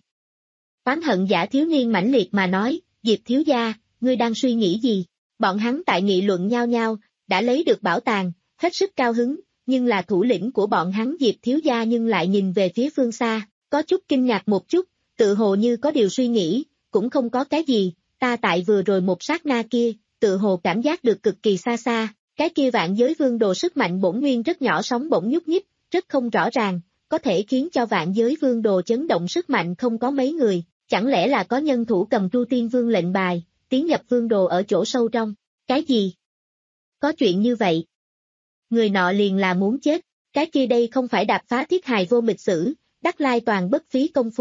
Oán hận giả thiếu niên mãnh liệt mà nói, Diệp thiếu gia, ngươi đang suy nghĩ gì? Bọn hắn tại nghị luận nhau nhau, đã lấy được bảo tàng, hết sức cao hứng, nhưng là thủ lĩnh của bọn hắn Diệp thiếu gia nhưng lại nhìn về phía phương xa, có chút kinh ngạc một chút, tự hồ như có điều suy nghĩ, cũng không có cái gì, ta tại vừa rồi một sát na kia, tự hồ cảm giác được cực kỳ xa xa, cái kia vạn giới vương đồ sức mạnh bổn nguyên rất nhỏ sóng bỗng nhúc nhích, rất không rõ ràng, có thể khiến cho vạn giới vương đồ chấn động sức mạnh không có mấy người. Chẳng lẽ là có nhân thủ cầm Tru Tiên Vương lệnh bài, tiến nhập vương đồ ở chỗ sâu trong, cái gì? Có chuyện như vậy. Người nọ liền là muốn chết, cái kia đây không phải đạp phá thiết hài vô mịch sử, đắc lai toàn bất phí công phu.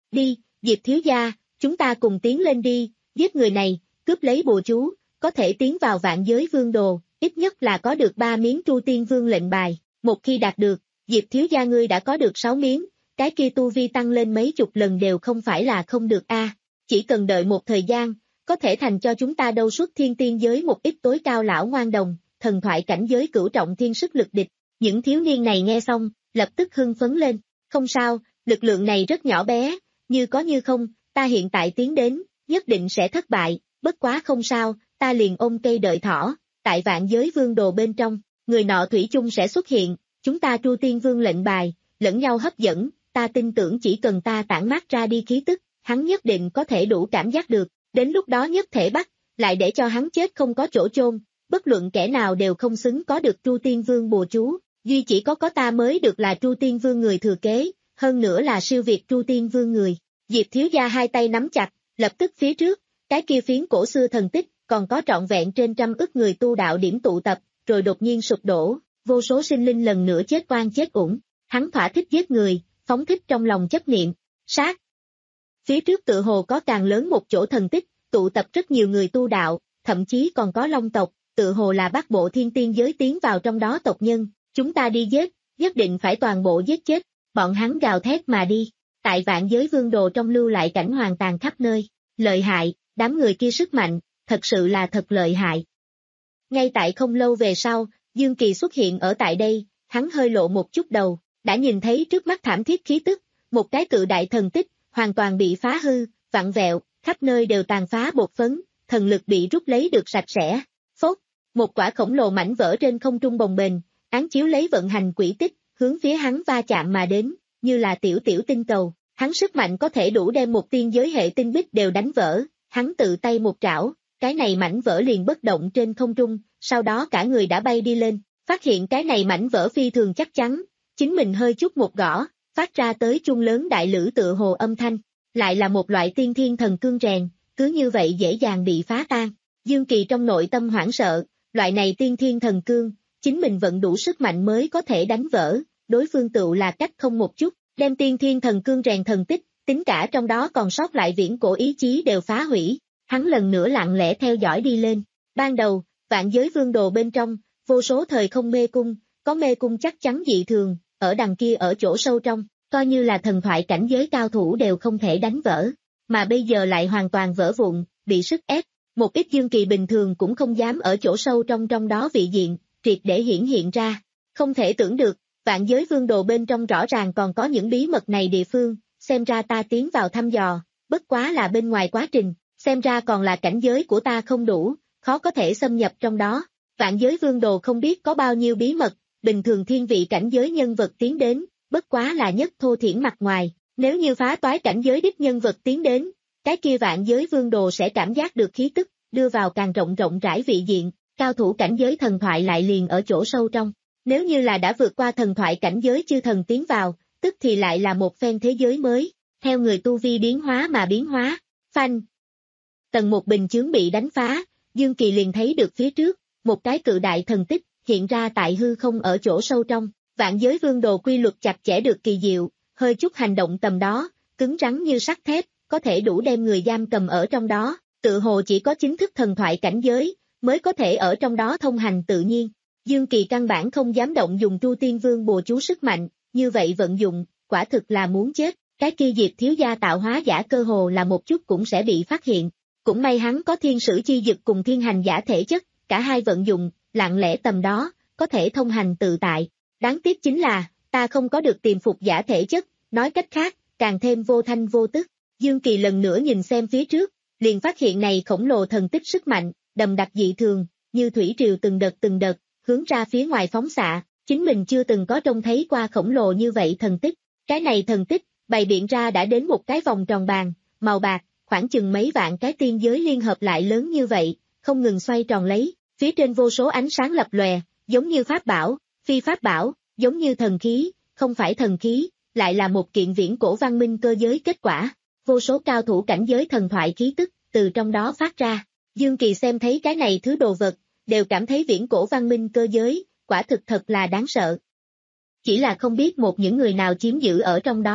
Đi, Diệp thiếu gia, chúng ta cùng tiến lên đi, giết người này, cướp lấy bùa chú, có thể tiến vào vạn giới vương đồ, ít nhất là có được ba miếng Tru Tiên Vương lệnh bài, một khi đạt được, Diệp thiếu gia ngươi đã có được sáu miếng, cái kia tu vi tăng lên mấy chục lần đều không phải là không được a. Chỉ cần đợi một thời gian, có thể thành cho chúng ta đâu xuất thiên tiên giới một ít tối cao lão ngoan đồng, thần thoại cảnh giới cửu trọng thiên sức lực địch. Những thiếu niên này nghe xong, lập tức hưng phấn lên, không sao, lực lượng này rất nhỏ bé, như có như không, ta hiện tại tiến đến, nhất định sẽ thất bại, bất quá không sao, ta liền ôm cây đợi thỏ, tại vạn giới vương đồ bên trong, người nọ thủy chung sẽ xuất hiện, chúng ta Tru Tiên Vương lệnh bài, lẫn nhau hấp dẫn, ta tin tưởng chỉ cần ta tản mát ra đi khí tức, hắn nhất định có thể đủ cảm giác được, đến lúc đó nhất thể bắt, lại để cho hắn chết không có chỗ chôn, bất luận kẻ nào đều không xứng có được Tru Tiên Vương bùa chú, duy chỉ có có ta mới được là Tru Tiên Vương người thừa kế, hơn nữa là siêu việt Tru Tiên Vương người. Diệp thiếu gia hai tay nắm chặt, lập tức phía trước, cái kia phiến cổ xưa thần tích, còn có trọn vẹn trên trăm ức người tu đạo điểm tụ tập, rồi đột nhiên sụp đổ, vô số sinh linh lần nữa chết oan chết uổng, hắn thỏa thích giết người, phóng thích trong lòng chấp niệm, sát. Phía trước tự hồ có càng lớn một chỗ thần tích, tụ tập rất nhiều người tu đạo, thậm chí còn có long tộc, tự hồ là Bắc Bộ Thiên Tiên giới tiến vào trong đó tộc nhân, chúng ta đi giết, nhất định phải toàn bộ giết chết, bọn hắn gào thét mà đi, tại vạn giới vương đồ trong lưu lại cảnh hoàng tàn khắp nơi, lợi hại, đám người kia sức mạnh, thật sự là thật lợi hại. Ngay tại không lâu về sau, Dương Kỳ xuất hiện ở tại đây, hắn hơi lộ một chút đầu, đã nhìn thấy trước mắt thảm thiết khí tức, một cái cự đại thần tích, hoàn toàn bị phá hư, vặn vẹo, khắp nơi đều tàn phá bột phấn, thần lực bị rút lấy được sạch sẽ. Phốt, một quả khổng lồ mảnh vỡ trên không trung bồng bềnh, án chiếu lấy vận hành quỹ tích, hướng phía hắn va chạm mà đến, như là tiểu tiểu tinh cầu, hắn sức mạnh có thể đủ đem một tiên giới hệ tinh bích đều đánh vỡ, hắn tự tay một trảo, cái này mảnh vỡ liền bất động trên không trung, sau đó cả người đã bay đi lên, phát hiện cái này mảnh vỡ phi thường chắc chắn, chính mình hơi chút một gõ, phát ra tới chuông lớn đại lữ tựa hồ âm thanh, lại là một loại tiên thiên thần cương rèn, cứ như vậy dễ dàng bị phá tan. Dương Kỳ trong nội tâm hoảng sợ, loại này tiên thiên thần cương, chính mình vận đủ sức mạnh mới có thể đánh vỡ, đối phương tựu là cách không một chút, đem tiên thiên thần cương rèn thần tích, tính cả trong đó còn sót lại viễn cổ ý chí đều phá hủy, hắn lần nữa lặng lẽ theo dõi đi lên. Ban đầu, vạn giới vương đồ bên trong, vô số thời không mê cung, có mê cung chắc chắn dị thường, ở đằng kia ở chỗ sâu trong, coi như là thần thoại cảnh giới cao thủ đều không thể đánh vỡ, mà bây giờ lại hoàn toàn vỡ vụn, bị sức ép, một ít Dương Kỳ bình thường cũng không dám ở chỗ sâu trong trong đó vị diện, triệt để hiển hiện ra, không thể tưởng được, vạn giới vương đồ bên trong rõ ràng còn có những bí mật này địa phương, xem ra ta tiến vào thăm dò, bất quá là bên ngoài quá trình, xem ra còn là cảnh giới của ta không đủ, khó có thể xâm nhập trong đó, vạn giới vương đồ không biết có bao nhiêu bí mật, bình thường thiên vị cảnh giới nhân vật tiến đến, bất quá là nhất thô thiển mặt ngoài, nếu như phá toái cảnh giới đích nhân vật tiến đến, cái kia vạn giới vương đồ sẽ cảm giác được khí tức, đưa vào càng rộng rộng rãi vị diện, cao thủ cảnh giới thần thoại lại liền ở chỗ sâu trong, nếu như là đã vượt qua thần thoại cảnh giới chư thần tiến vào, tức thì lại là một phen thế giới mới, theo người tu vi biến hóa mà biến hóa, phanh. Tầng một bình chướng bị đánh phá, Dương Kỳ liền thấy được phía trước, một cái cự đại thần tích, hiện ra tại hư không ở chỗ sâu trong, vạn giới vương đồ quy luật chặt chẽ được kỳ diệu, hơi chút hành động tầm đó, cứng rắn như sắt thép, có thể đủ đem người giam cầm ở trong đó, tự hồ chỉ có chính thức thần thoại cảnh giới, mới có thể ở trong đó thông hành tự nhiên. Dương Kỳ căn bản không dám động dùng Tru Tiên Vương bùa chú sức mạnh, như vậy vận dụng, quả thực là muốn chết, cái kia Diệp thiếu gia tạo hóa giả cơ hồ là một chút cũng sẽ bị phát hiện. Cũng may hắn có thiên sử chi dực cùng thiên hành giả thể chất, cả hai vận dụng, lặng lẽ tầm đó, có thể thông hành tự tại. Đáng tiếc chính là, ta không có được tiềm phục giả thể chất, nói cách khác, càng thêm vô thanh vô tức. Dương Kỳ lần nữa nhìn xem phía trước, liền phát hiện này khổng lồ thần tích sức mạnh, đầm đặc dị thường, như thủy triều từng đợt từng đợt, hướng ra phía ngoài phóng xạ, chính mình chưa từng có trông thấy qua khổng lồ như vậy thần tích. Cái này thần tích, bày biện ra đã đến một cái vòng tròn bàn, màu bạc, khoảng chừng mấy vạn cái tiên giới liên hợp lại lớn như vậy, không ngừng xoay tròn lấy, phía trên vô số ánh sáng lập lòe, giống như pháp bảo, phi pháp bảo, giống như thần khí, không phải thần khí, lại là một kiện viễn cổ văn minh cơ giới kết quả, vô số cao thủ cảnh giới thần thoại khí tức, từ trong đó phát ra. Dương Kỳ xem thấy cái này thứ đồ vật, đều cảm thấy viễn cổ văn minh cơ giới, quả thực thật là đáng sợ. Chỉ là không biết một những người nào chiếm giữ ở trong đó,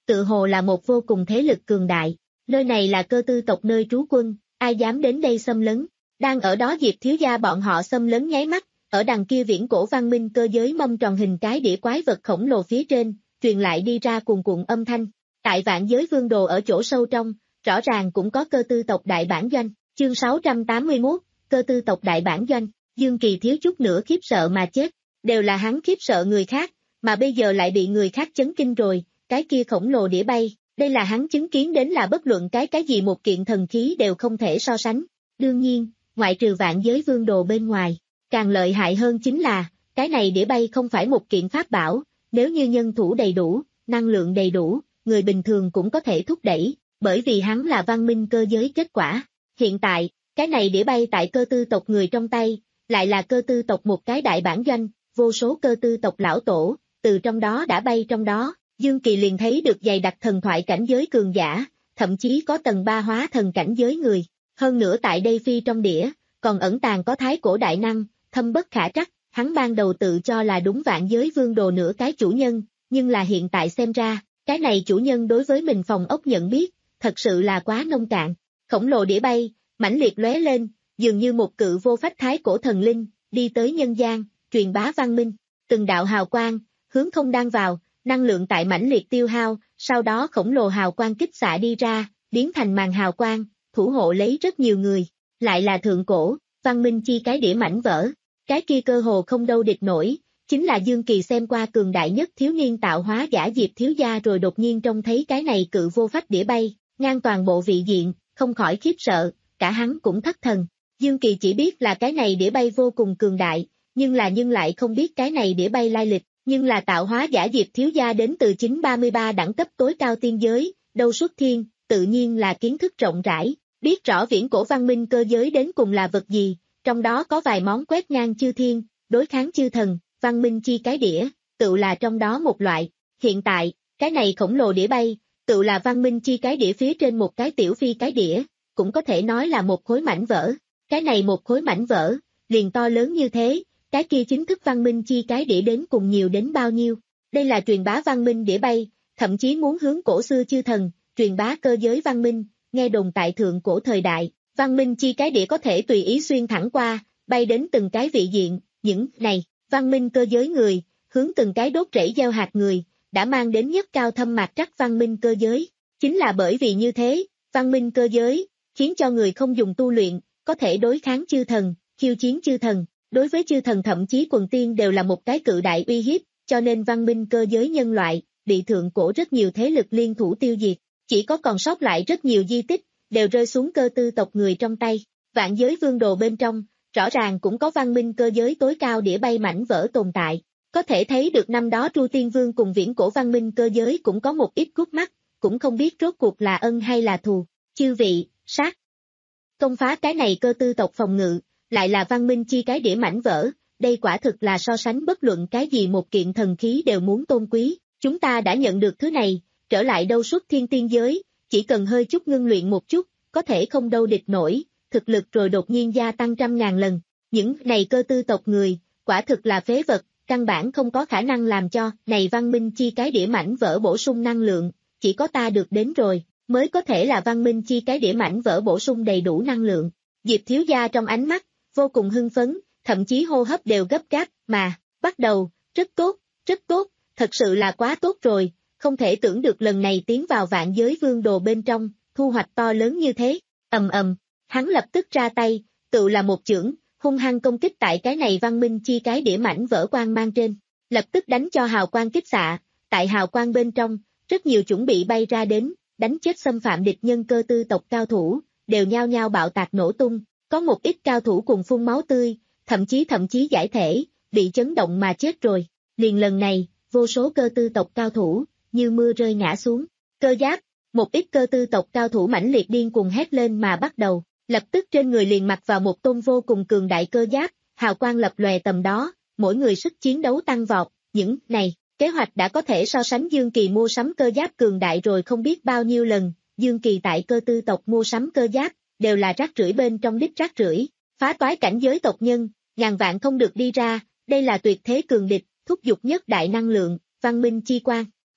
tự hồ là một vô cùng thế lực cường đại. Nơi này là cơ tư tộc nơi trú quân, ai dám đến đây xâm lấn. Đang ở đó Diệp thiếu gia bọn họ xâm lấn nháy mắt, ở đằng kia viễn cổ văn minh cơ giới mâm tròn hình cái đĩa quái vật khổng lồ phía trên, truyền lại đi ra cuồn cuộn âm thanh. Tại vạn giới vương đồ ở chỗ sâu trong, rõ ràng cũng có cơ tư tộc đại bản doanh. Chương sáu trăm tám mươi mốt, cơ tư tộc đại bản doanh, Dương Kỳ thiếu chút nữa khiếp sợ mà chết, đều là hắn khiếp sợ người khác, mà bây giờ lại bị người khác chấn kinh rồi, cái kia khổng lồ đĩa bay, đây là hắn chứng kiến đến là bất luận cái cái gì một kiện thần khí đều không thể so sánh. Đương nhiên, ngoại trừ vạn giới vương đồ bên ngoài, càng lợi hại hơn chính là, cái này đĩa bay không phải một kiện pháp bảo, nếu như nhân thủ đầy đủ, năng lượng đầy đủ, người bình thường cũng có thể thúc đẩy, bởi vì hắn là văn minh cơ giới kết quả. Hiện tại, cái này đĩa bay tại cơ tư tộc người trong tay, lại là cơ tư tộc một cái đại bản doanh, vô số cơ tư tộc lão tổ, từ trong đó đã bay trong đó, Dương Kỳ liền thấy được dày đặc thần thoại cảnh giới cường giả, thậm chí có tầng ba hóa thần cảnh giới người, hơn nữa tại đây phi trong đĩa, còn ẩn tàng có thái cổ đại năng, thâm bất khả trắc, hắn ban đầu tự cho là đúng vạn giới vương đồ nửa cái chủ nhân, nhưng là hiện tại xem ra, cái này chủ nhân đối với mình phòng ốc nhận biết, thật sự là quá nông cạn. Khổng lồ đĩa bay, mãnh liệt lóe lên, dường như một cự vô phách thái cổ thần linh, đi tới nhân gian, truyền bá văn minh, từng đạo hào quang, hướng không đang vào, năng lượng tại mãnh liệt tiêu hao, sau đó khổng lồ hào quang kích xạ đi ra, biến thành màn hào quang, thủ hộ lấy rất nhiều người, lại là thượng cổ, văn minh chi cái đĩa mảnh vỡ, cái kia cơ hồ không đâu địch nổi, chính là Dương Kỳ xem qua cường đại nhất thiếu niên tạo hóa giả Diệp thiếu gia rồi đột nhiên trông thấy cái này cự vô phách đĩa bay, ngang toàn bộ vị diện, không khỏi khiếp sợ, cả hắn cũng thất thần. Dương Kỳ chỉ biết là cái này đĩa bay vô cùng cường đại, nhưng là nhưng lại không biết cái này đĩa bay lai lịch, nhưng là tạo hóa giả Diệp thiếu gia đến từ chín ba mươi ba đẳng cấp tối cao tiên giới, đâu xuất thiên, tự nhiên là kiến thức rộng rãi, biết rõ viễn cổ văn minh cơ giới đến cùng là vật gì, trong đó có vài món quét ngang chư thiên, đối kháng chư thần, văn minh chi cái đĩa, tự là trong đó một loại. Hiện tại, cái này khổng lồ đĩa bay, tự là văn minh chi cái đĩa phía trên một cái tiểu phi cái đĩa, cũng có thể nói là một khối mảnh vỡ. Cái này một khối mảnh vỡ, liền to lớn như thế, cái kia chính thức văn minh chi cái đĩa đến cùng nhiều đến bao nhiêu. Đây là truyền bá văn minh đĩa bay, thậm chí muốn hướng cổ xưa chư thần, truyền bá cơ giới văn minh, nghe đồn tại thượng cổ thời đại, văn minh chi cái đĩa có thể tùy ý xuyên thẳng qua, bay đến từng cái vị diện, những này, văn minh cơ giới người, hướng từng cái đốt rễ gieo hạt người, đã mang đến nhất cao thâm mạc trắc văn minh cơ giới. Chính là bởi vì như thế, văn minh cơ giới, khiến cho người không dùng tu luyện, có thể đối kháng chư thần, khiêu chiến chư thần, đối với chư thần thậm chí quần tiên đều là một cái cự đại uy hiếp, cho nên văn minh cơ giới nhân loại, bị thượng cổ rất nhiều thế lực liên thủ tiêu diệt, chỉ có còn sót lại rất nhiều di tích, đều rơi xuống cơ tư tộc người trong tay. Vạn giới vương đồ bên trong, rõ ràng cũng có văn minh cơ giới tối cao đĩa bay mảnh vỡ tồn tại, có thể thấy được năm đó Tru Tiên Vương cùng viễn cổ văn minh cơ giới cũng có một ít khúc mắc, cũng không biết rốt cuộc là ân hay là thù. Chư vị, sát công phá cái này cơ tư tộc phòng ngự, lại là văn minh chi cái đĩa mảnh vỡ, đây quả thực là so sánh bất luận cái gì một kiện thần khí đều muốn tôn quý, chúng ta đã nhận được thứ này, trở lại đâu xuất thiên tiên giới, chỉ cần hơi chút ngưng luyện một chút, có thể không đâu địch nổi, thực lực rồi đột nhiên gia tăng trăm ngàn lần, những này cơ tư tộc người, quả thực là phế vật, căn bản không có khả năng làm cho này văn minh chi cái đĩa mảnh vỡ bổ sung năng lượng, chỉ có ta được đến rồi, mới có thể là văn minh chi cái đĩa mảnh vỡ bổ sung đầy đủ năng lượng. Diệp thiếu gia trong ánh mắt, vô cùng hưng phấn, thậm chí hô hấp đều gấp gáp, mà, bắt đầu, rất tốt, rất tốt, thật sự là quá tốt rồi, không thể tưởng được lần này tiến vào vạn giới vương đồ bên trong, thu hoạch to lớn như thế, ầm ầm, hắn lập tức ra tay, tự là một chưởng, hung hăng công kích tại cái này văn minh chi cái đĩa mảnh vỡ quang mang trên, lập tức đánh cho hào quang kích xạ, tại hào quang bên trong, rất nhiều chuẩn bị bay ra đến, đánh chết xâm phạm địch nhân cơ tư tộc cao thủ, đều nhao nhao bạo tạc nổ tung, có một ít cao thủ cùng phun máu tươi, thậm chí thậm chí giải thể, bị chấn động mà chết rồi. Liền lần này, vô số cơ tư tộc cao thủ, như mưa rơi ngã xuống. Cơ giáp, một ít cơ tư tộc cao thủ mãnh liệt điên cuồng hét lên mà bắt đầu, lập tức trên người liền mặc vào một tôn vô cùng cường đại cơ giáp, hào quang lập lòe tầm đó, mỗi người sức chiến đấu tăng vọt, những này, kế hoạch đã có thể so sánh Dương Kỳ mua sắm cơ giáp cường đại rồi không biết bao nhiêu lần, Dương Kỳ tại cơ tư tộc mua sắm cơ giáp, đều là rác rưởi bên trong đích rác rưởi, phá toái cảnh giới tộc nhân, ngàn vạn không được đi ra, đây là tuyệt thế cường địch, thúc giục nhất đại năng lượng, văn minh chi quang,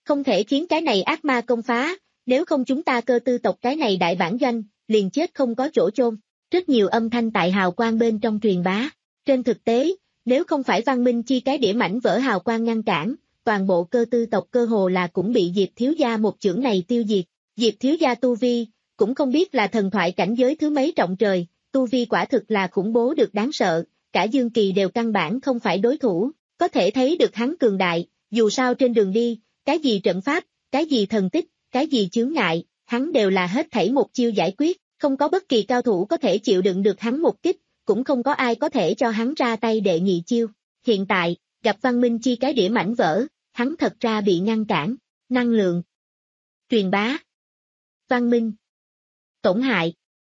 Không thể khiến cái này ác ma công phá, nếu không chúng ta cơ tư tộc cái này đại bản doanh, liền chết không có chỗ chôn. Rất nhiều âm thanh tại hào quang bên trong truyền bá. Trên thực tế, nếu không phải Văn Minh Chi cái đĩa mảnh vỡ hào quang ngăn cản, toàn bộ cơ tư tộc cơ hồ là cũng bị Diệp Thiếu Gia một chưởng này tiêu diệt. Diệp Thiếu Gia tu vi, cũng không biết là thần thoại cảnh giới thứ mấy trọng trời, tu vi quả thực là khủng bố được đáng sợ, cả Dương Kỳ đều căn bản không phải đối thủ, có thể thấy được hắn cường đại, dù sao trên đường đi, cái gì trận pháp, cái gì thần tích, cái gì chướng ngại, hắn đều là hết thảy một chiêu giải quyết, không có bất kỳ cao thủ có thể chịu đựng được hắn một kích, cũng không có ai có thể cho hắn ra tay đệ nhị chiêu. Hiện tại, gặp Văn Minh Chi cái đĩa mảnh vỡ, hắn thật ra bị ngăn cản, năng lượng, truyền bá, Văn Minh, tổn hại,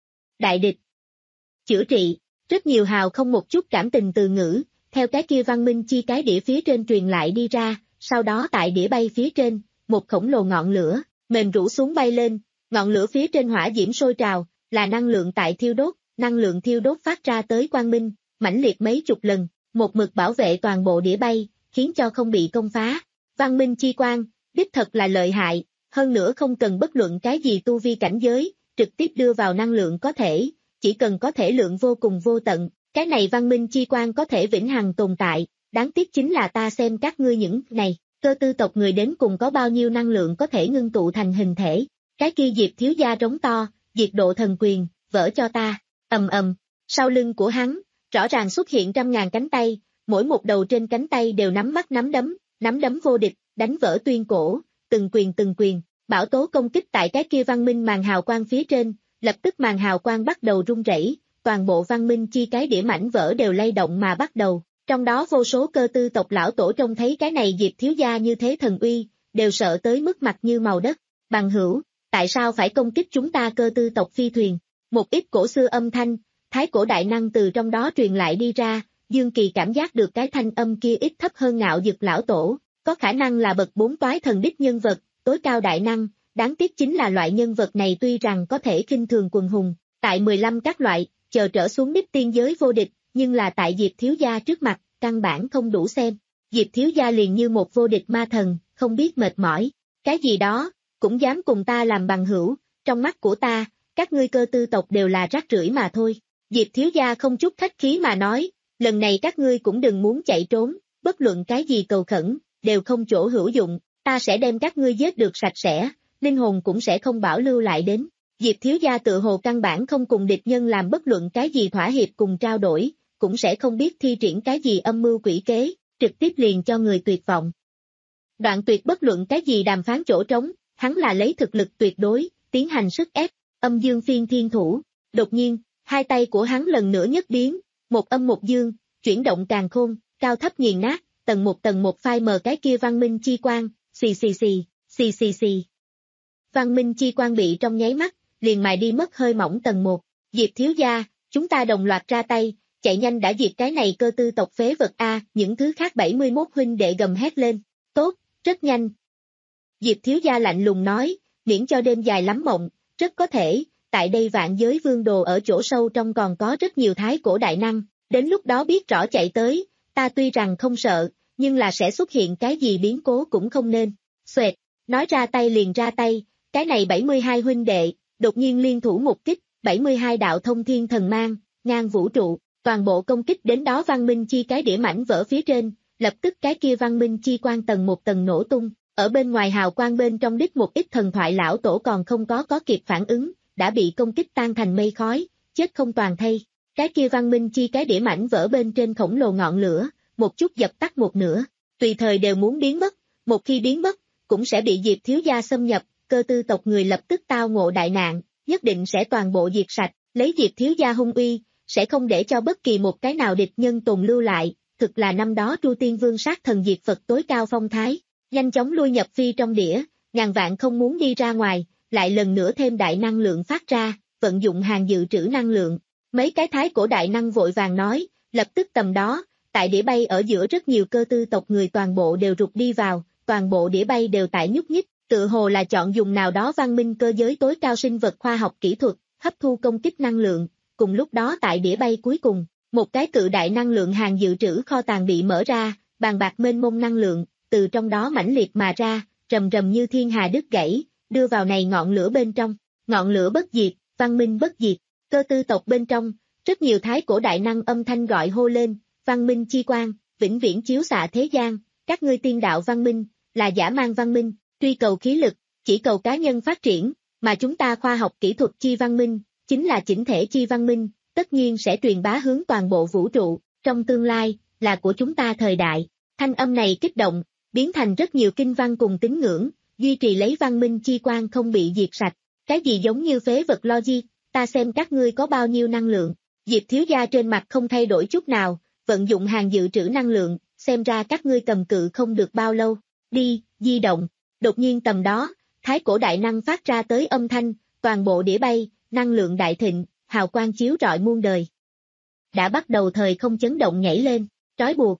đại địch, chữa trị, rất nhiều hào không một chút cảm tình từ ngữ, theo cái kia Văn Minh Chi cái đĩa phía trên truyền lại đi ra, sau đó tại đĩa bay phía trên, một khổng lồ ngọn lửa, mềm rũ xuống bay lên, ngọn lửa phía trên hỏa diễm sôi trào, là năng lượng tại thiêu đốt, năng lượng thiêu đốt phát ra tới quang minh, mãnh liệt mấy chục lần, một mực bảo vệ toàn bộ đĩa bay, khiến cho không bị công phá. Văn Minh Chi quang, đích thật là lợi hại, hơn nữa không cần bất luận cái gì tu vi cảnh giới, trực tiếp đưa vào năng lượng có thể, chỉ cần có thể lượng vô cùng vô tận, cái này Văn Minh Chi quang có thể vĩnh hằng tồn tại, đáng tiếc chính là ta xem các ngươi những này, cơ tư tộc người đến cùng có bao nhiêu năng lượng có thể ngưng tụ thành hình thể, cái kia Diệp Thiếu Gia trống to, diệt độ thần quyền, vỡ cho ta, ầm ầm, sau lưng của hắn, rõ ràng xuất hiện trăm ngàn cánh tay, mỗi một đầu trên cánh tay đều nắm bắt nắm đấm, nắm đấm vô địch, đánh vỡ tuyên cổ, từng quyền từng quyền, bảo tố công kích tại cái kia Văn Minh màn hào quang phía trên, lập tức màn hào quang bắt đầu rung rẩy, toàn bộ Văn Minh Chi cái đĩa mảnh vỡ đều lay động mà bắt đầu, trong đó vô số cơ tư tộc lão tổ trông thấy cái này Diệp Thiếu Gia như thế thần uy, đều sợ tới mức mặt như màu đất, bằng hữu, tại sao phải công kích chúng ta cơ tư tộc phi thuyền, một ít cổ xưa âm thanh, thái cổ đại năng từ trong đó truyền lại đi ra, Dương Kỳ cảm giác được cái thanh âm kia ít thấp hơn Ngạo Dực lão tổ, có khả năng là bậc bốn toái thần đích nhân vật, tối cao đại năng, đáng tiếc chính là loại nhân vật này tuy rằng có thể khinh thường quần hùng, tại mười lăm các loại, chờ trở xuống đích tiên giới vô địch, nhưng là tại Diệp Thiếu Gia trước mặt, căn bản không đủ xem. Diệp Thiếu Gia liền như một vô địch ma thần, không biết mệt mỏi, cái gì đó, cũng dám cùng ta làm bằng hữu, trong mắt của ta, các ngươi cơ tư tộc đều là rác rưởi mà thôi. Diệp Thiếu Gia không chút khách khí mà nói, lần này các ngươi cũng đừng muốn chạy trốn, bất luận cái gì cầu khẩn, đều không chỗ hữu dụng, ta sẽ đem các ngươi giết được sạch sẽ, linh hồn cũng sẽ không bảo lưu lại đến. Diệp Thiếu Gia tự hồ căn bản không cùng địch nhân làm bất luận cái gì thỏa hiệp cùng trao đổi, cũng sẽ không biết thi triển cái gì âm mưu quỷ kế, trực tiếp liền cho người tuyệt vọng. Đoạn tuyệt bất luận cái gì đàm phán chỗ trống, hắn là lấy thực lực tuyệt đối, tiến hành sức ép, âm dương phiên thiên thủ. Đột nhiên, hai tay của hắn lần nữa nhất biến, một âm một dương, chuyển động càn khôn, cao thấp nghiền nát, tầng một tầng một phai mờ cái kia Văn Minh Chi quang, xì xì xì, xì xì xì. Văn Minh Chi quang bị trong nháy mắt, liền mài đi mất hơi mỏng tầng một. Diệp Thiếu Gia, chúng ta đồng loạt ra tay, chạy nhanh đã diệt cái này cơ tư tộc phế vật A, những thứ khác bảy mươi mốt huynh đệ gầm hét lên. Tốt, rất nhanh. Diệp Thiếu Gia lạnh lùng nói, miễn cho đêm dài lắm mộng, rất có thể, tại đây vạn giới vương đồ ở chỗ sâu trong còn có rất nhiều thái cổ đại năng, đến lúc đó biết rõ chạy tới, ta tuy rằng không sợ, nhưng là sẽ xuất hiện cái gì biến cố cũng không nên. Xoẹt, nói ra tay liền ra tay, cái này bảy mươi hai huynh đệ, đột nhiên liên thủ một kích, bảy mươi hai đạo thông thiên thần mang, ngang vũ trụ, toàn bộ công kích đến đó Văn Minh Chi cái đĩa mảnh vỡ phía trên, lập tức cái kia Văn Minh Chi quang tầng một tầng nổ tung, ở bên ngoài hào quang bên trong đích một ít thần thoại lão tổ còn không có có kịp phản ứng, đã bị công kích tan thành mây khói, chết không toàn thây. Cái kia Văn Minh Chi cái đĩa mảnh vỡ bên trên khổng lồ ngọn lửa, một chút dập tắt một nửa, tùy thời đều muốn biến mất, một khi biến mất, cũng sẽ bị Diệp Thiếu Gia xâm nhập, cơ tư tộc người lập tức tao ngộ đại nạn, nhất định sẽ toàn bộ diệt sạch, lấy Diệp Thiếu Gia hung uy, sẽ không để cho bất kỳ một cái nào địch nhân tồn lưu lại, thực là năm đó Tru Tiên Vương sát thần diệt Phật tối cao phong thái, nhanh chóng lui nhập phi trong đĩa, ngàn vạn không muốn đi ra ngoài, lại lần nữa thêm đại năng lượng phát ra, vận dụng hàng dự trữ năng lượng. Mấy cái thái cổ đại năng vội vàng nói, lập tức tầm đó, tại đĩa bay ở giữa rất nhiều cơ tư tộc người toàn bộ đều rụt đi vào, toàn bộ đĩa bay đều tại nhúc nhích, tự hồ là chọn dùng nào đó văn minh cơ giới tối cao sinh vật khoa học kỹ thuật, hấp thu công kích năng lượng. Cùng lúc đó tại đĩa bay cuối cùng, một cái cự đại năng lượng hàng dự trữ kho tàng bị mở ra, bàn bạc mênh mông năng lượng, từ trong đó mãnh liệt mà ra, rầm rầm như thiên hà đứt gãy, đưa vào này ngọn lửa bên trong, ngọn lửa bất diệt, văn minh bất diệt, cơ tư tộc bên trong, rất nhiều thái cổ đại năng âm thanh gọi hô lên, văn minh chi quang, vĩnh viễn chiếu xạ thế gian, các ngươi tiên đạo văn minh, là giả mang văn minh, truy cầu khí lực, chỉ cầu cá nhân phát triển, mà chúng ta khoa học kỹ thuật chi văn minh, chính là chỉnh thể chi văn minh, tất nhiên sẽ truyền bá hướng toàn bộ vũ trụ, trong tương lai, là của chúng ta thời đại. Thanh âm này kích động, biến thành rất nhiều kinh văn cùng tín ngưỡng, duy trì lấy văn minh chi quan không bị diệt sạch, cái gì giống như phế vật logic, ta xem các ngươi có bao nhiêu năng lượng. Diệp thiếu gia trên mặt không thay đổi chút nào, vận dụng hàng dự trữ năng lượng, xem ra các ngươi cầm cự không được bao lâu. Đi, di động. Đột nhiên tầm đó, thái cổ đại năng phát ra tới âm thanh, toàn bộ đĩa bay, năng lượng đại thịnh, hào quang chiếu rọi muôn đời. Đã bắt đầu thời không chấn động nhảy lên, trói buộc.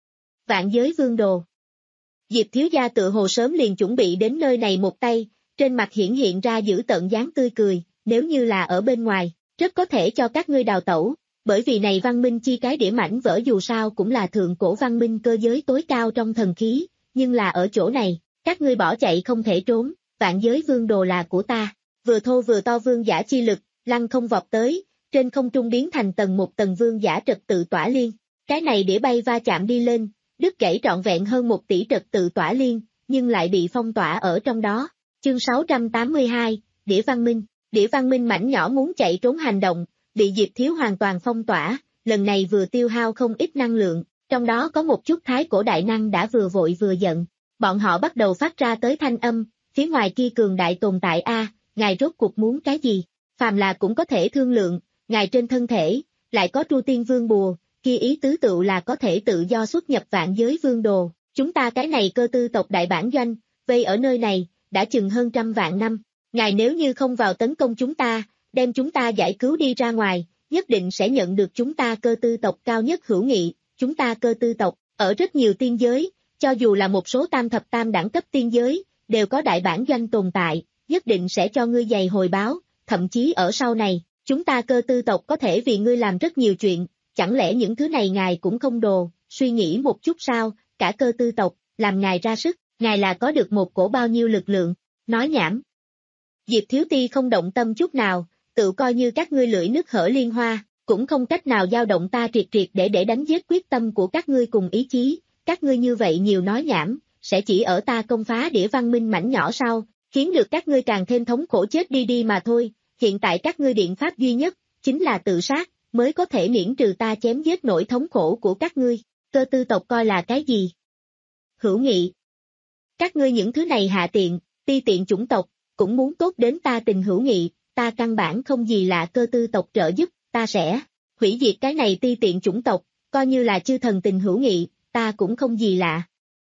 Vạn giới vương đồ. Diệp thiếu gia tự hồ sớm liền chuẩn bị đến nơi này một tay, trên mặt hiển hiện ra dữ tợn dáng tươi cười, nếu như là ở bên ngoài, rất có thể cho các ngươi đào tẩu, bởi vì này văn minh chi cái đĩa mảnh vỡ dù sao cũng là thượng cổ văn minh cơ giới tối cao trong thần khí, nhưng là ở chỗ này, các ngươi bỏ chạy không thể trốn, vạn giới vương đồ là của ta, vừa thô vừa to vương giả chi lực, lăng không vọt tới, trên không trung biến thành tầng một tầng vương giả trật tự tỏa liên, cái này đĩa bay va chạm đi lên, đứt gãy trọn vẹn hơn một tỷ trật tự tỏa liên, nhưng lại bị phong tỏa ở trong đó. Chương sáu trăm tám mươi hai, đĩa văn minh, đĩa văn minh mảnh nhỏ muốn chạy trốn hành động, bị Diệp Thiếu hoàn toàn phong tỏa, lần này vừa tiêu hao không ít năng lượng, trong đó có một chút thái cổ đại năng đã vừa vội vừa giận, bọn họ bắt đầu phát ra tới thanh âm, phía ngoài kia cường đại tồn tại a, ngài rốt cuộc muốn cái gì, phàm là cũng có thể thương lượng, ngài trên thân thể, lại có Tru Tiên Vương bùa, kia ý tứ tựu là có thể tự do xuất nhập vạn giới vương đồ, chúng ta cái này cơ tư tộc đại bản doanh, vây ở nơi này, đã chừng hơn trăm vạn năm, ngài nếu như không vào tấn công chúng ta, đem chúng ta giải cứu đi ra ngoài, nhất định sẽ nhận được chúng ta cơ tư tộc cao nhất hữu nghị, chúng ta cơ tư tộc, ở rất nhiều tiên giới, cho dù là một số tam thập tam đẳng cấp tiên giới, đều có đại bản doanh tồn tại, nhất định sẽ cho ngươi dày hồi báo, thậm chí ở sau này, chúng ta cơ tư tộc có thể vì ngươi làm rất nhiều chuyện, chẳng lẽ những thứ này ngài cũng không đồ, suy nghĩ một chút sao, cả cơ tư tộc, làm ngài ra sức, ngài là có được một cổ bao nhiêu lực lượng, nói nhảm. Diệp Thiếu Ti không động tâm chút nào, tự coi như các ngươi lưỡi nước hở liên hoa, cũng không cách nào dao động ta triệt triệt để để đánh giết quyết tâm của các ngươi cùng ý chí, các ngươi như vậy nhiều nói nhảm, sẽ chỉ ở ta công phá đĩa văn minh mảnh nhỏ sao, khiến được các ngươi càng thêm thống khổ chết đi đi mà thôi, hiện tại các ngươi biện pháp duy nhất, chính là tự sát, mới có thể miễn trừ ta chém giết nỗi thống khổ của các ngươi, cơ tư tộc coi là cái gì? Hữu nghị. Các ngươi những thứ này hạ tiện, ti tiện chủng tộc, cũng muốn tốt đến ta tình hữu nghị, ta căn bản không gì là cơ tư tộc trợ giúp, ta sẽ hủy diệt cái này ti tiện chủng tộc, coi như là chư thần tình hữu nghị, ta cũng không gì lạ.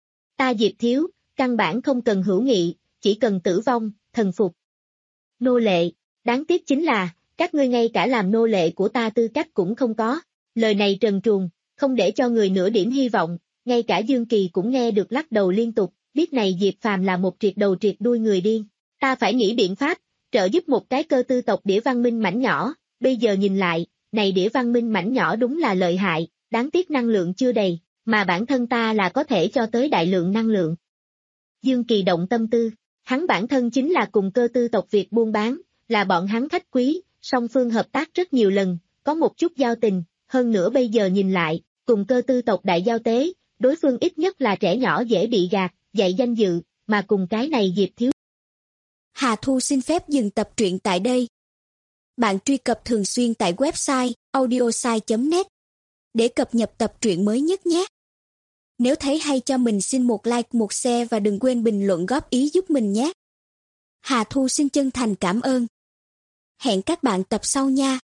Ta Diệp Thiếu, căn bản không cần hữu nghị, chỉ cần tử vong, thần phục. Nô lệ, đáng tiếc chính là, các ngươi ngay cả làm nô lệ của ta tư cách cũng không có, lời này trần truồng, không để cho người nửa điểm hy vọng, ngay cả Dương Kỳ cũng nghe được lắc đầu liên tục, biết này Diệp Phàm là một triệt đầu triệt đuôi người điên, ta phải nghĩ biện pháp, trợ giúp một cái cơ tư tộc đĩa văn minh mảnh nhỏ, bây giờ nhìn lại, này đĩa văn minh mảnh nhỏ đúng là lợi hại, đáng tiếc năng lượng chưa đầy, mà bản thân ta là có thể cho tới đại lượng năng lượng. Dương Kỳ động tâm tư, hắn bản thân chính là cùng cơ tư tộc việc buôn bán, là bọn hắn khách quý, song phương hợp tác rất nhiều lần, có một chút giao tình, hơn nữa bây giờ nhìn lại, cùng cơ tư tộc đại giao tế, đối phương ít nhất là trẻ nhỏ dễ bị gạt, dạy danh dự, mà cùng cái này Diệp Thiếu. Hà Thu xin phép dừng tập truyện tại đây. Bạn truy cập thường xuyên tại website audiosai chấm net để cập nhật tập truyện mới nhất nhé. Nếu thấy hay cho mình xin một like, một share và đừng quên bình luận góp ý giúp mình nhé. Hà Thu xin chân thành cảm ơn. Hẹn các bạn tập sau nha.